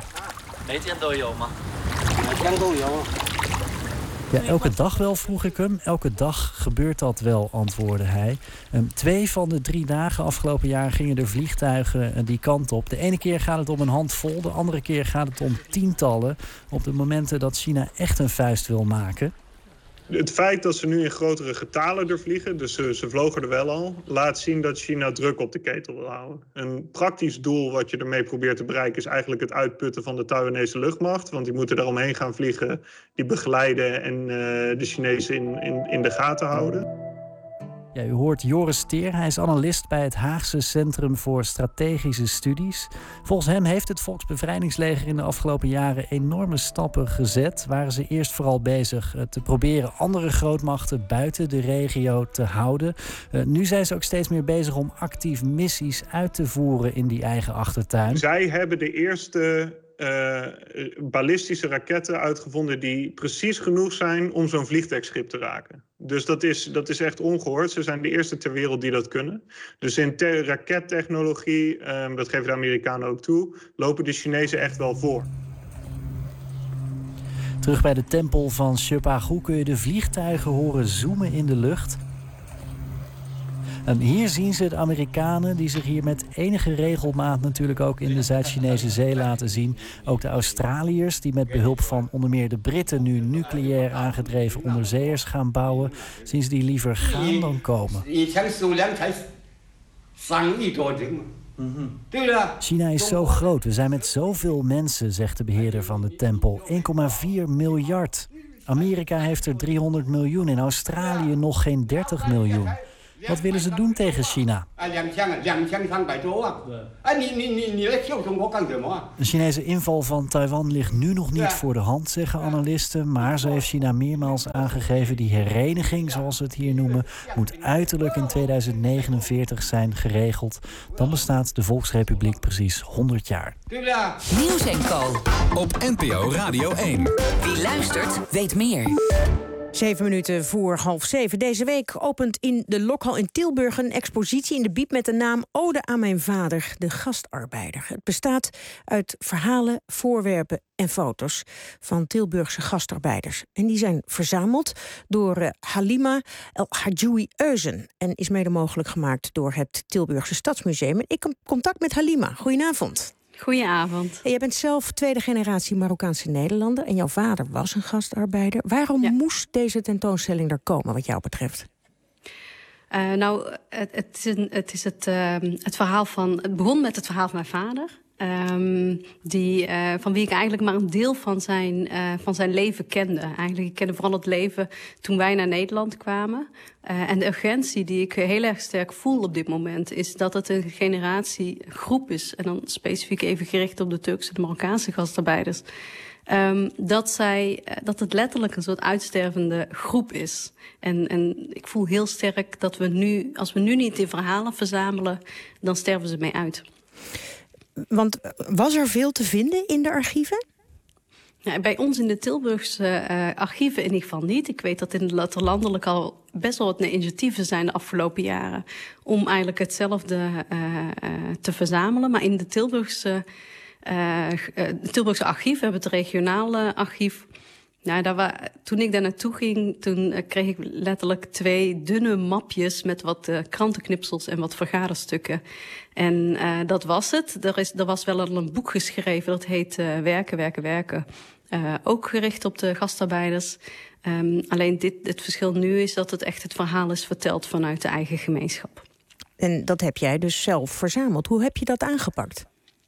Ja, elke dag wel, vroeg ik hem. Elke dag gebeurt dat wel, antwoordde hij. Um, twee van de drie dagen afgelopen jaar gingen er vliegtuigen uh, die kant op. De ene keer gaat het om een handvol, de andere keer gaat het om tientallen. Op de momenten dat China echt een vuist wil maken. Het feit dat ze nu in grotere getalen er vliegen, dus ze, ze vlogen er wel al, laat zien dat China druk op de ketel wil houden. Een praktisch doel wat je ermee probeert te bereiken is eigenlijk het uitputten van de Taiwanese luchtmacht. Want die moeten daaromheen gaan vliegen, die begeleiden en uh, de Chinezen in, in, in de gaten houden. Ja, u hoort Joris Teer, hij is analist bij het Haagse Centrum voor Strategische Studies. Volgens hem heeft het Volksbevrijdingsleger in de afgelopen jaren enorme stappen gezet. Waren ze eerst vooral bezig te proberen andere grootmachten buiten de regio te houden. Uh, nu zijn ze ook steeds meer bezig om actief missies uit te voeren in die eigen achtertuin. Zij hebben de eerste Uh, ballistische raketten uitgevonden die precies genoeg zijn om zo'n vliegtuigschip te raken. Dus dat is, dat is echt ongehoord. Ze zijn de eerste ter wereld die dat kunnen. Dus in te- rakettechnologie, um, dat geven de Amerikanen ook toe, lopen de Chinezen echt wel voor. Terug bij de tempel van Shepa-gu kun je de vliegtuigen horen zoomen in de lucht. En hier zien ze de Amerikanen die zich hier met enige regelmaat natuurlijk ook in de Zuid-Chinese zee laten zien. Ook de Australiërs die met behulp van onder meer de Britten nu nucleair aangedreven onderzeeërs gaan bouwen. Zien ze die liever gaan dan komen. China is zo groot, we zijn met zoveel mensen, zegt de beheerder van de tempel. één komma vier miljard. Amerika heeft er driehonderd miljoen, in Australië nog geen dertig miljoen. Wat willen ze doen tegen China? Een Chinese inval van Taiwan ligt nu nog niet voor de hand, zeggen analisten. Maar zo heeft China meermaals aangegeven die hereniging, zoals ze het hier noemen, moet uiterlijk in tweeduizend negenenveertig zijn geregeld. Dan bestaat de Volksrepubliek precies honderd jaar. Nieuws en Co. Op N P O Radio één. Wie luistert, weet meer. Zeven minuten voor half zeven. Deze week opent in de Lokhal in Tilburg een expositie in de Biep met de naam Ode aan mijn vader, de gastarbeider. Het bestaat uit verhalen, voorwerpen en foto's van Tilburgse gastarbeiders. En die zijn verzameld door uh, Halima El Hadjoui Eusen en is mede mogelijk gemaakt door het Tilburgse Stadsmuseum. Ik heb contact met Halima. Goedenavond. Goedenavond. Jij bent zelf tweede generatie Marokkaanse Nederlander en jouw vader was een gastarbeider. Waarom ja. moest deze tentoonstelling er komen wat jou betreft? Uh, nou, het, het is, een, het, is het, uh, het verhaal van. Het begon met het verhaal van mijn vader. Um, die, uh, van wie ik eigenlijk maar een deel van zijn, uh, van zijn leven kende. Eigenlijk, ik kende vooral het leven toen wij naar Nederland kwamen. Uh, en de urgentie die ik heel erg sterk voel op dit moment is dat het een generatiegroep is. En dan specifiek even gericht op de Turkse en Marokkaanse gastarbeiders. Um, dat, zij, uh, dat het letterlijk een soort uitstervende groep is. En, en ik voel heel sterk dat we nu, als we nu niet die verhalen verzamelen, dan sterven ze mee uit. Want was er veel te vinden in de archieven? Ja, bij ons in de Tilburgse uh, archieven in ieder geval niet. Ik weet dat in het landelijk al best wel wat initiatieven zijn de afgelopen jaren om eigenlijk hetzelfde uh, uh, te verzamelen. Maar in de Tilburgse, uh, uh, Tilburgse archief, we hebben het regionale archief. Nou, daar wa- toen ik daar naartoe ging, toen uh, kreeg ik letterlijk twee dunne mapjes met wat uh, krantenknipsels en wat vergaderstukken. En uh, dat was het. Er, is, er was wel een boek geschreven, dat heet uh, Werken, Werken, Werken. Uh, ook gericht op de gastarbeiders. Um, alleen dit, het verschil nu is dat het echt het verhaal is verteld vanuit de eigen gemeenschap. En dat heb jij dus zelf verzameld. Hoe heb je dat aangepakt?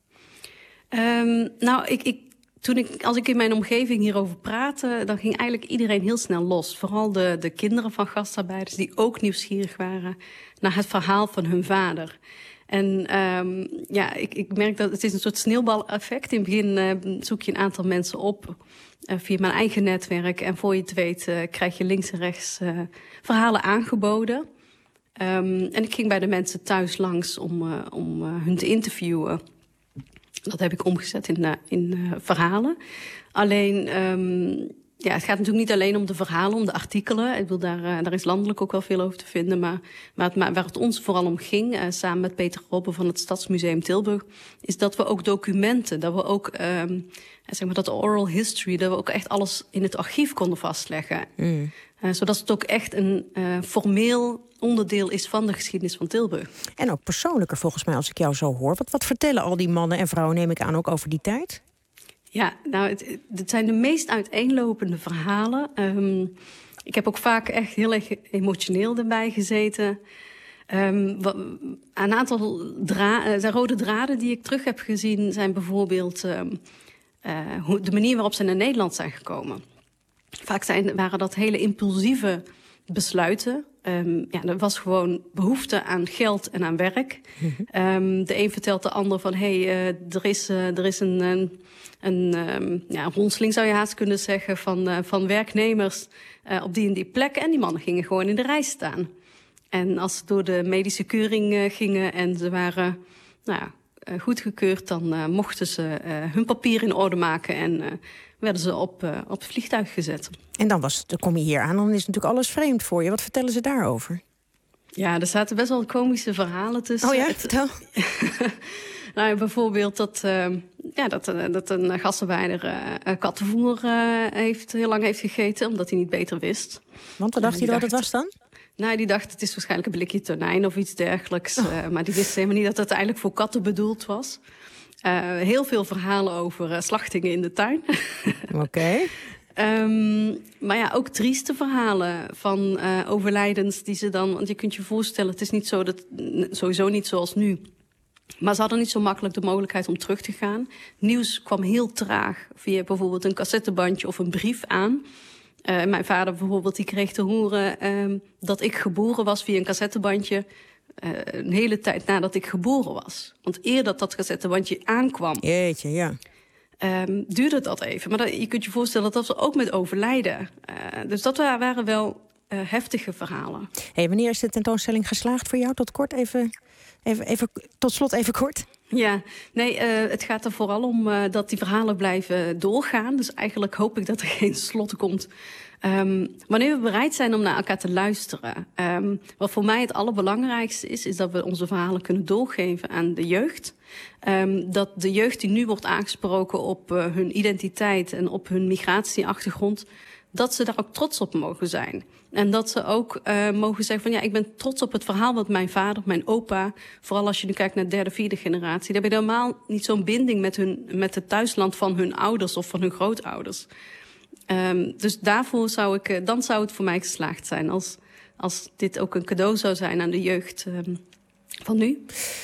Um, nou, ik... ik Toen ik, als ik in mijn omgeving hierover praatte, dan ging eigenlijk iedereen heel snel los. Vooral de, de kinderen van gastarbeiders die ook nieuwsgierig waren naar het verhaal van hun vader. En um, ja, ik, ik merk dat het is een soort sneeuwbaleffect. In het begin uh, zoek je een aantal mensen op uh, via mijn eigen netwerk. En voor je het weet uh, krijg je links en rechts uh, verhalen aangeboden. Um, en ik ging bij de mensen thuis langs om, uh, om uh, hun te interviewen. Dat heb ik omgezet in, uh, in uh, verhalen. Alleen, um, ja, het gaat natuurlijk niet alleen om de verhalen, om de artikelen. Ik bedoel, daar, uh, daar is landelijk ook wel veel over te vinden. Maar, maar, het, maar waar het ons vooral om ging, uh, samen met Peter Robben van het Stadsmuseum Tilburg, is dat we ook documenten, dat we ook, um, zeg maar, dat oral history, dat we ook echt alles in het archief konden vastleggen. Mm. Uh, zodat het ook echt een uh, formeel onderdeel is van de geschiedenis van Tilburg. En ook persoonlijker volgens mij als ik jou zo hoor. Wat, wat vertellen al die mannen en vrouwen, neem ik aan, ook over die tijd? Ja, nou, het, het zijn de meest uiteenlopende verhalen. Um, ik heb ook vaak echt heel erg emotioneel erbij gezeten. Um, een aantal dra- uh, rode draden die ik terug heb gezien zijn bijvoorbeeld um, uh, de manier waarop ze naar Nederland zijn gekomen. Vaak zijn, waren dat hele impulsieve besluiten. Um, ja, er was gewoon behoefte aan geld en aan werk. Mm-hmm. Um, de een vertelt de ander van, hé, hey, uh, er is, uh, er is een, een, een um, ja, ronseling zou je haast kunnen zeggen, van, uh, van werknemers uh, op die en die plek. En die mannen gingen gewoon in de rij staan. En als ze door de medische keuring uh, gingen en ze waren nou ja, uh, goedgekeurd, dan uh, mochten ze uh, hun papier in orde maken en uh, werden ze op, uh, op het vliegtuig gezet. En dan, was, dan kom je hier aan, dan is natuurlijk alles vreemd voor je. Wat vertellen ze daarover? Ja, er zaten best wel komische verhalen tussen. Oh ja, vertel. Nou, bijvoorbeeld dat, uh, ja, dat, uh, dat een gastarbeider uh, kattenvoer uh, heeft, heel lang heeft gegeten, omdat hij niet beter wist. Want wat dacht hij dat het was dan? Nou, die dacht, het is waarschijnlijk een blikje tonijn of iets dergelijks. Oh. Uh, maar die wist helemaal niet dat het uiteindelijk voor katten bedoeld was. Uh, heel veel verhalen over uh, slachtingen in de tuin. Oké. Okay. Um, maar ja, ook trieste verhalen van uh, overlijdens die ze dan... Want je kunt je voorstellen, het is niet zo dat, sowieso niet zoals nu. Maar ze hadden niet zo makkelijk de mogelijkheid om terug te gaan. Nieuws kwam heel traag via bijvoorbeeld een cassettebandje of een brief aan. Uh, mijn vader bijvoorbeeld, die kreeg te horen um, dat ik geboren was via een cassettebandje. Uh, een hele tijd nadat ik geboren was. Want eer dat dat cassettebandje aankwam... Jeetje, ja. Um, duurde dat even. Maar dat, je kunt je voorstellen dat dat ook met overlijden. Uh, dus dat waren wel uh, heftige verhalen. Hey, wanneer is de tentoonstelling geslaagd voor jou? Tot kort even, even, even tot slot even kort. Ja, nee, uh, het gaat er vooral om uh, dat die verhalen blijven doorgaan. Dus eigenlijk hoop ik dat er geen slot komt. Um, wanneer we bereid zijn om naar elkaar te luisteren. Um, wat voor mij het allerbelangrijkste is, is dat we onze verhalen kunnen doorgeven aan de jeugd. Um, dat de jeugd die nu wordt aangesproken op uh, hun identiteit en op hun migratieachtergrond, dat ze daar ook trots op mogen zijn. En dat ze ook uh, mogen zeggen van ja, ik ben trots op het verhaal wat mijn vader, mijn opa, vooral als je nu kijkt naar de derde, vierde generatie, daar heb je helemaal niet zo'n binding met, hun, met het thuisland van hun ouders of van hun grootouders. Um, dus daarvoor zou ik, uh, dan zou het voor mij geslaagd zijn als, als dit ook een cadeau zou zijn aan de jeugd um, van nu.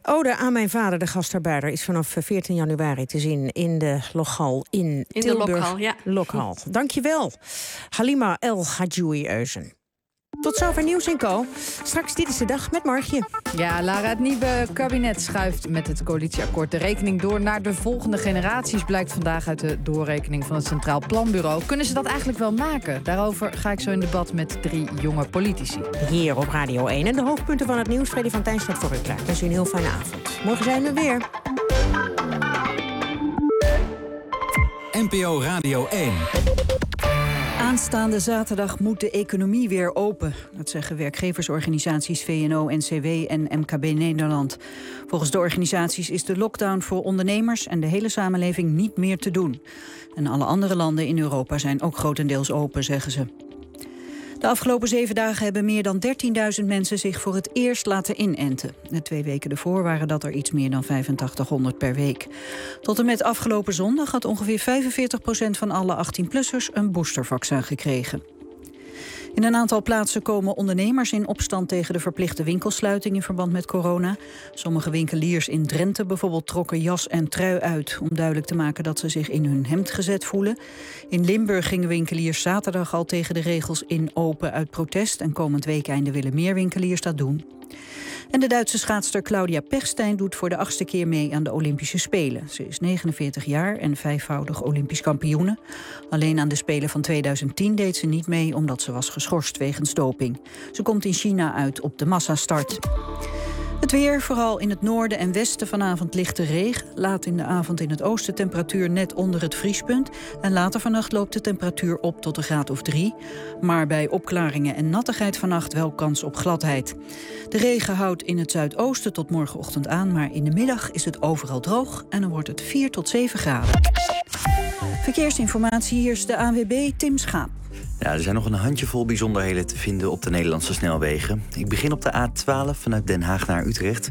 Ode aan mijn vader, de gastarbeider, is vanaf veertien januari te zien in de Lokhal in, in Tilburg. de Lokhal, ja. Lokhal. Dankjewel, Halima El Hadjoui-Eusen. Tot zover Nieuws en Co. Straks Dit is de Dag met Margje. Ja, Lara, het nieuwe kabinet schuift met het coalitieakkoord de rekening door naar de volgende generaties, blijkt vandaag uit de doorrekening van het Centraal Planbureau. Kunnen ze dat eigenlijk wel maken? Daarover ga ik zo in debat met drie jonge politici. Hier op Radio één. En de hoofdpunten van het nieuws. Freddy van Tijn staat voor u klaar. Ik wens u een heel fijne avond. Morgen zijn we weer. N P O Radio één. Aanstaande zaterdag moet de economie weer open. Dat zeggen werkgeversorganisaties V N O, N C W en M K B Nederland. Volgens de organisaties is de lockdown voor ondernemers en de hele samenleving niet meer te doen. En alle andere landen in Europa zijn ook grotendeels open, zeggen ze. De afgelopen zeven dagen hebben meer dan dertienduizend mensen zich voor het eerst laten inenten. De twee weken ervoor waren dat er iets meer dan vijfentachtighonderd per week. Tot en met afgelopen zondag had ongeveer vijfenveertig procent van alle achttien-plussers een boostervaccin gekregen. In een aantal plaatsen komen ondernemers in opstand tegen de verplichte winkelsluiting in verband met corona. Sommige winkeliers in Drenthe bijvoorbeeld trokken jas en trui uit om duidelijk te maken dat ze zich in hun hemd gezet voelen. In Limburg gingen winkeliers zaterdag al tegen de regels in open uit protest en komend weekeinde willen meer winkeliers dat doen. En de Duitse schaatster Claudia Pechstein doet voor de achtste keer mee aan de Olympische Spelen. Ze is negenenveertig jaar en vijfvoudig Olympisch kampioene. Alleen aan de Spelen van tweeduizend tien deed ze niet mee omdat ze was geschorst wegens doping. Ze komt in China uit op de massastart. Het weer, vooral in het noorden en westen vanavond lichte regen. Laat in de avond in het oosten temperatuur net onder het vriespunt. En later vannacht loopt de temperatuur op tot een graad of drie. Maar bij opklaringen en nattigheid vannacht wel kans op gladheid. De regen houdt in het zuidoosten tot morgenochtend aan. Maar in de middag is het overal droog en dan wordt het vier tot zeven graden. Verkeersinformatie, hier is de A N W B Tim Schaap. Ja, er zijn nog een handjevol bijzonderheden te vinden op de Nederlandse snelwegen. Ik begin op de A twaalf vanuit Den Haag naar Utrecht.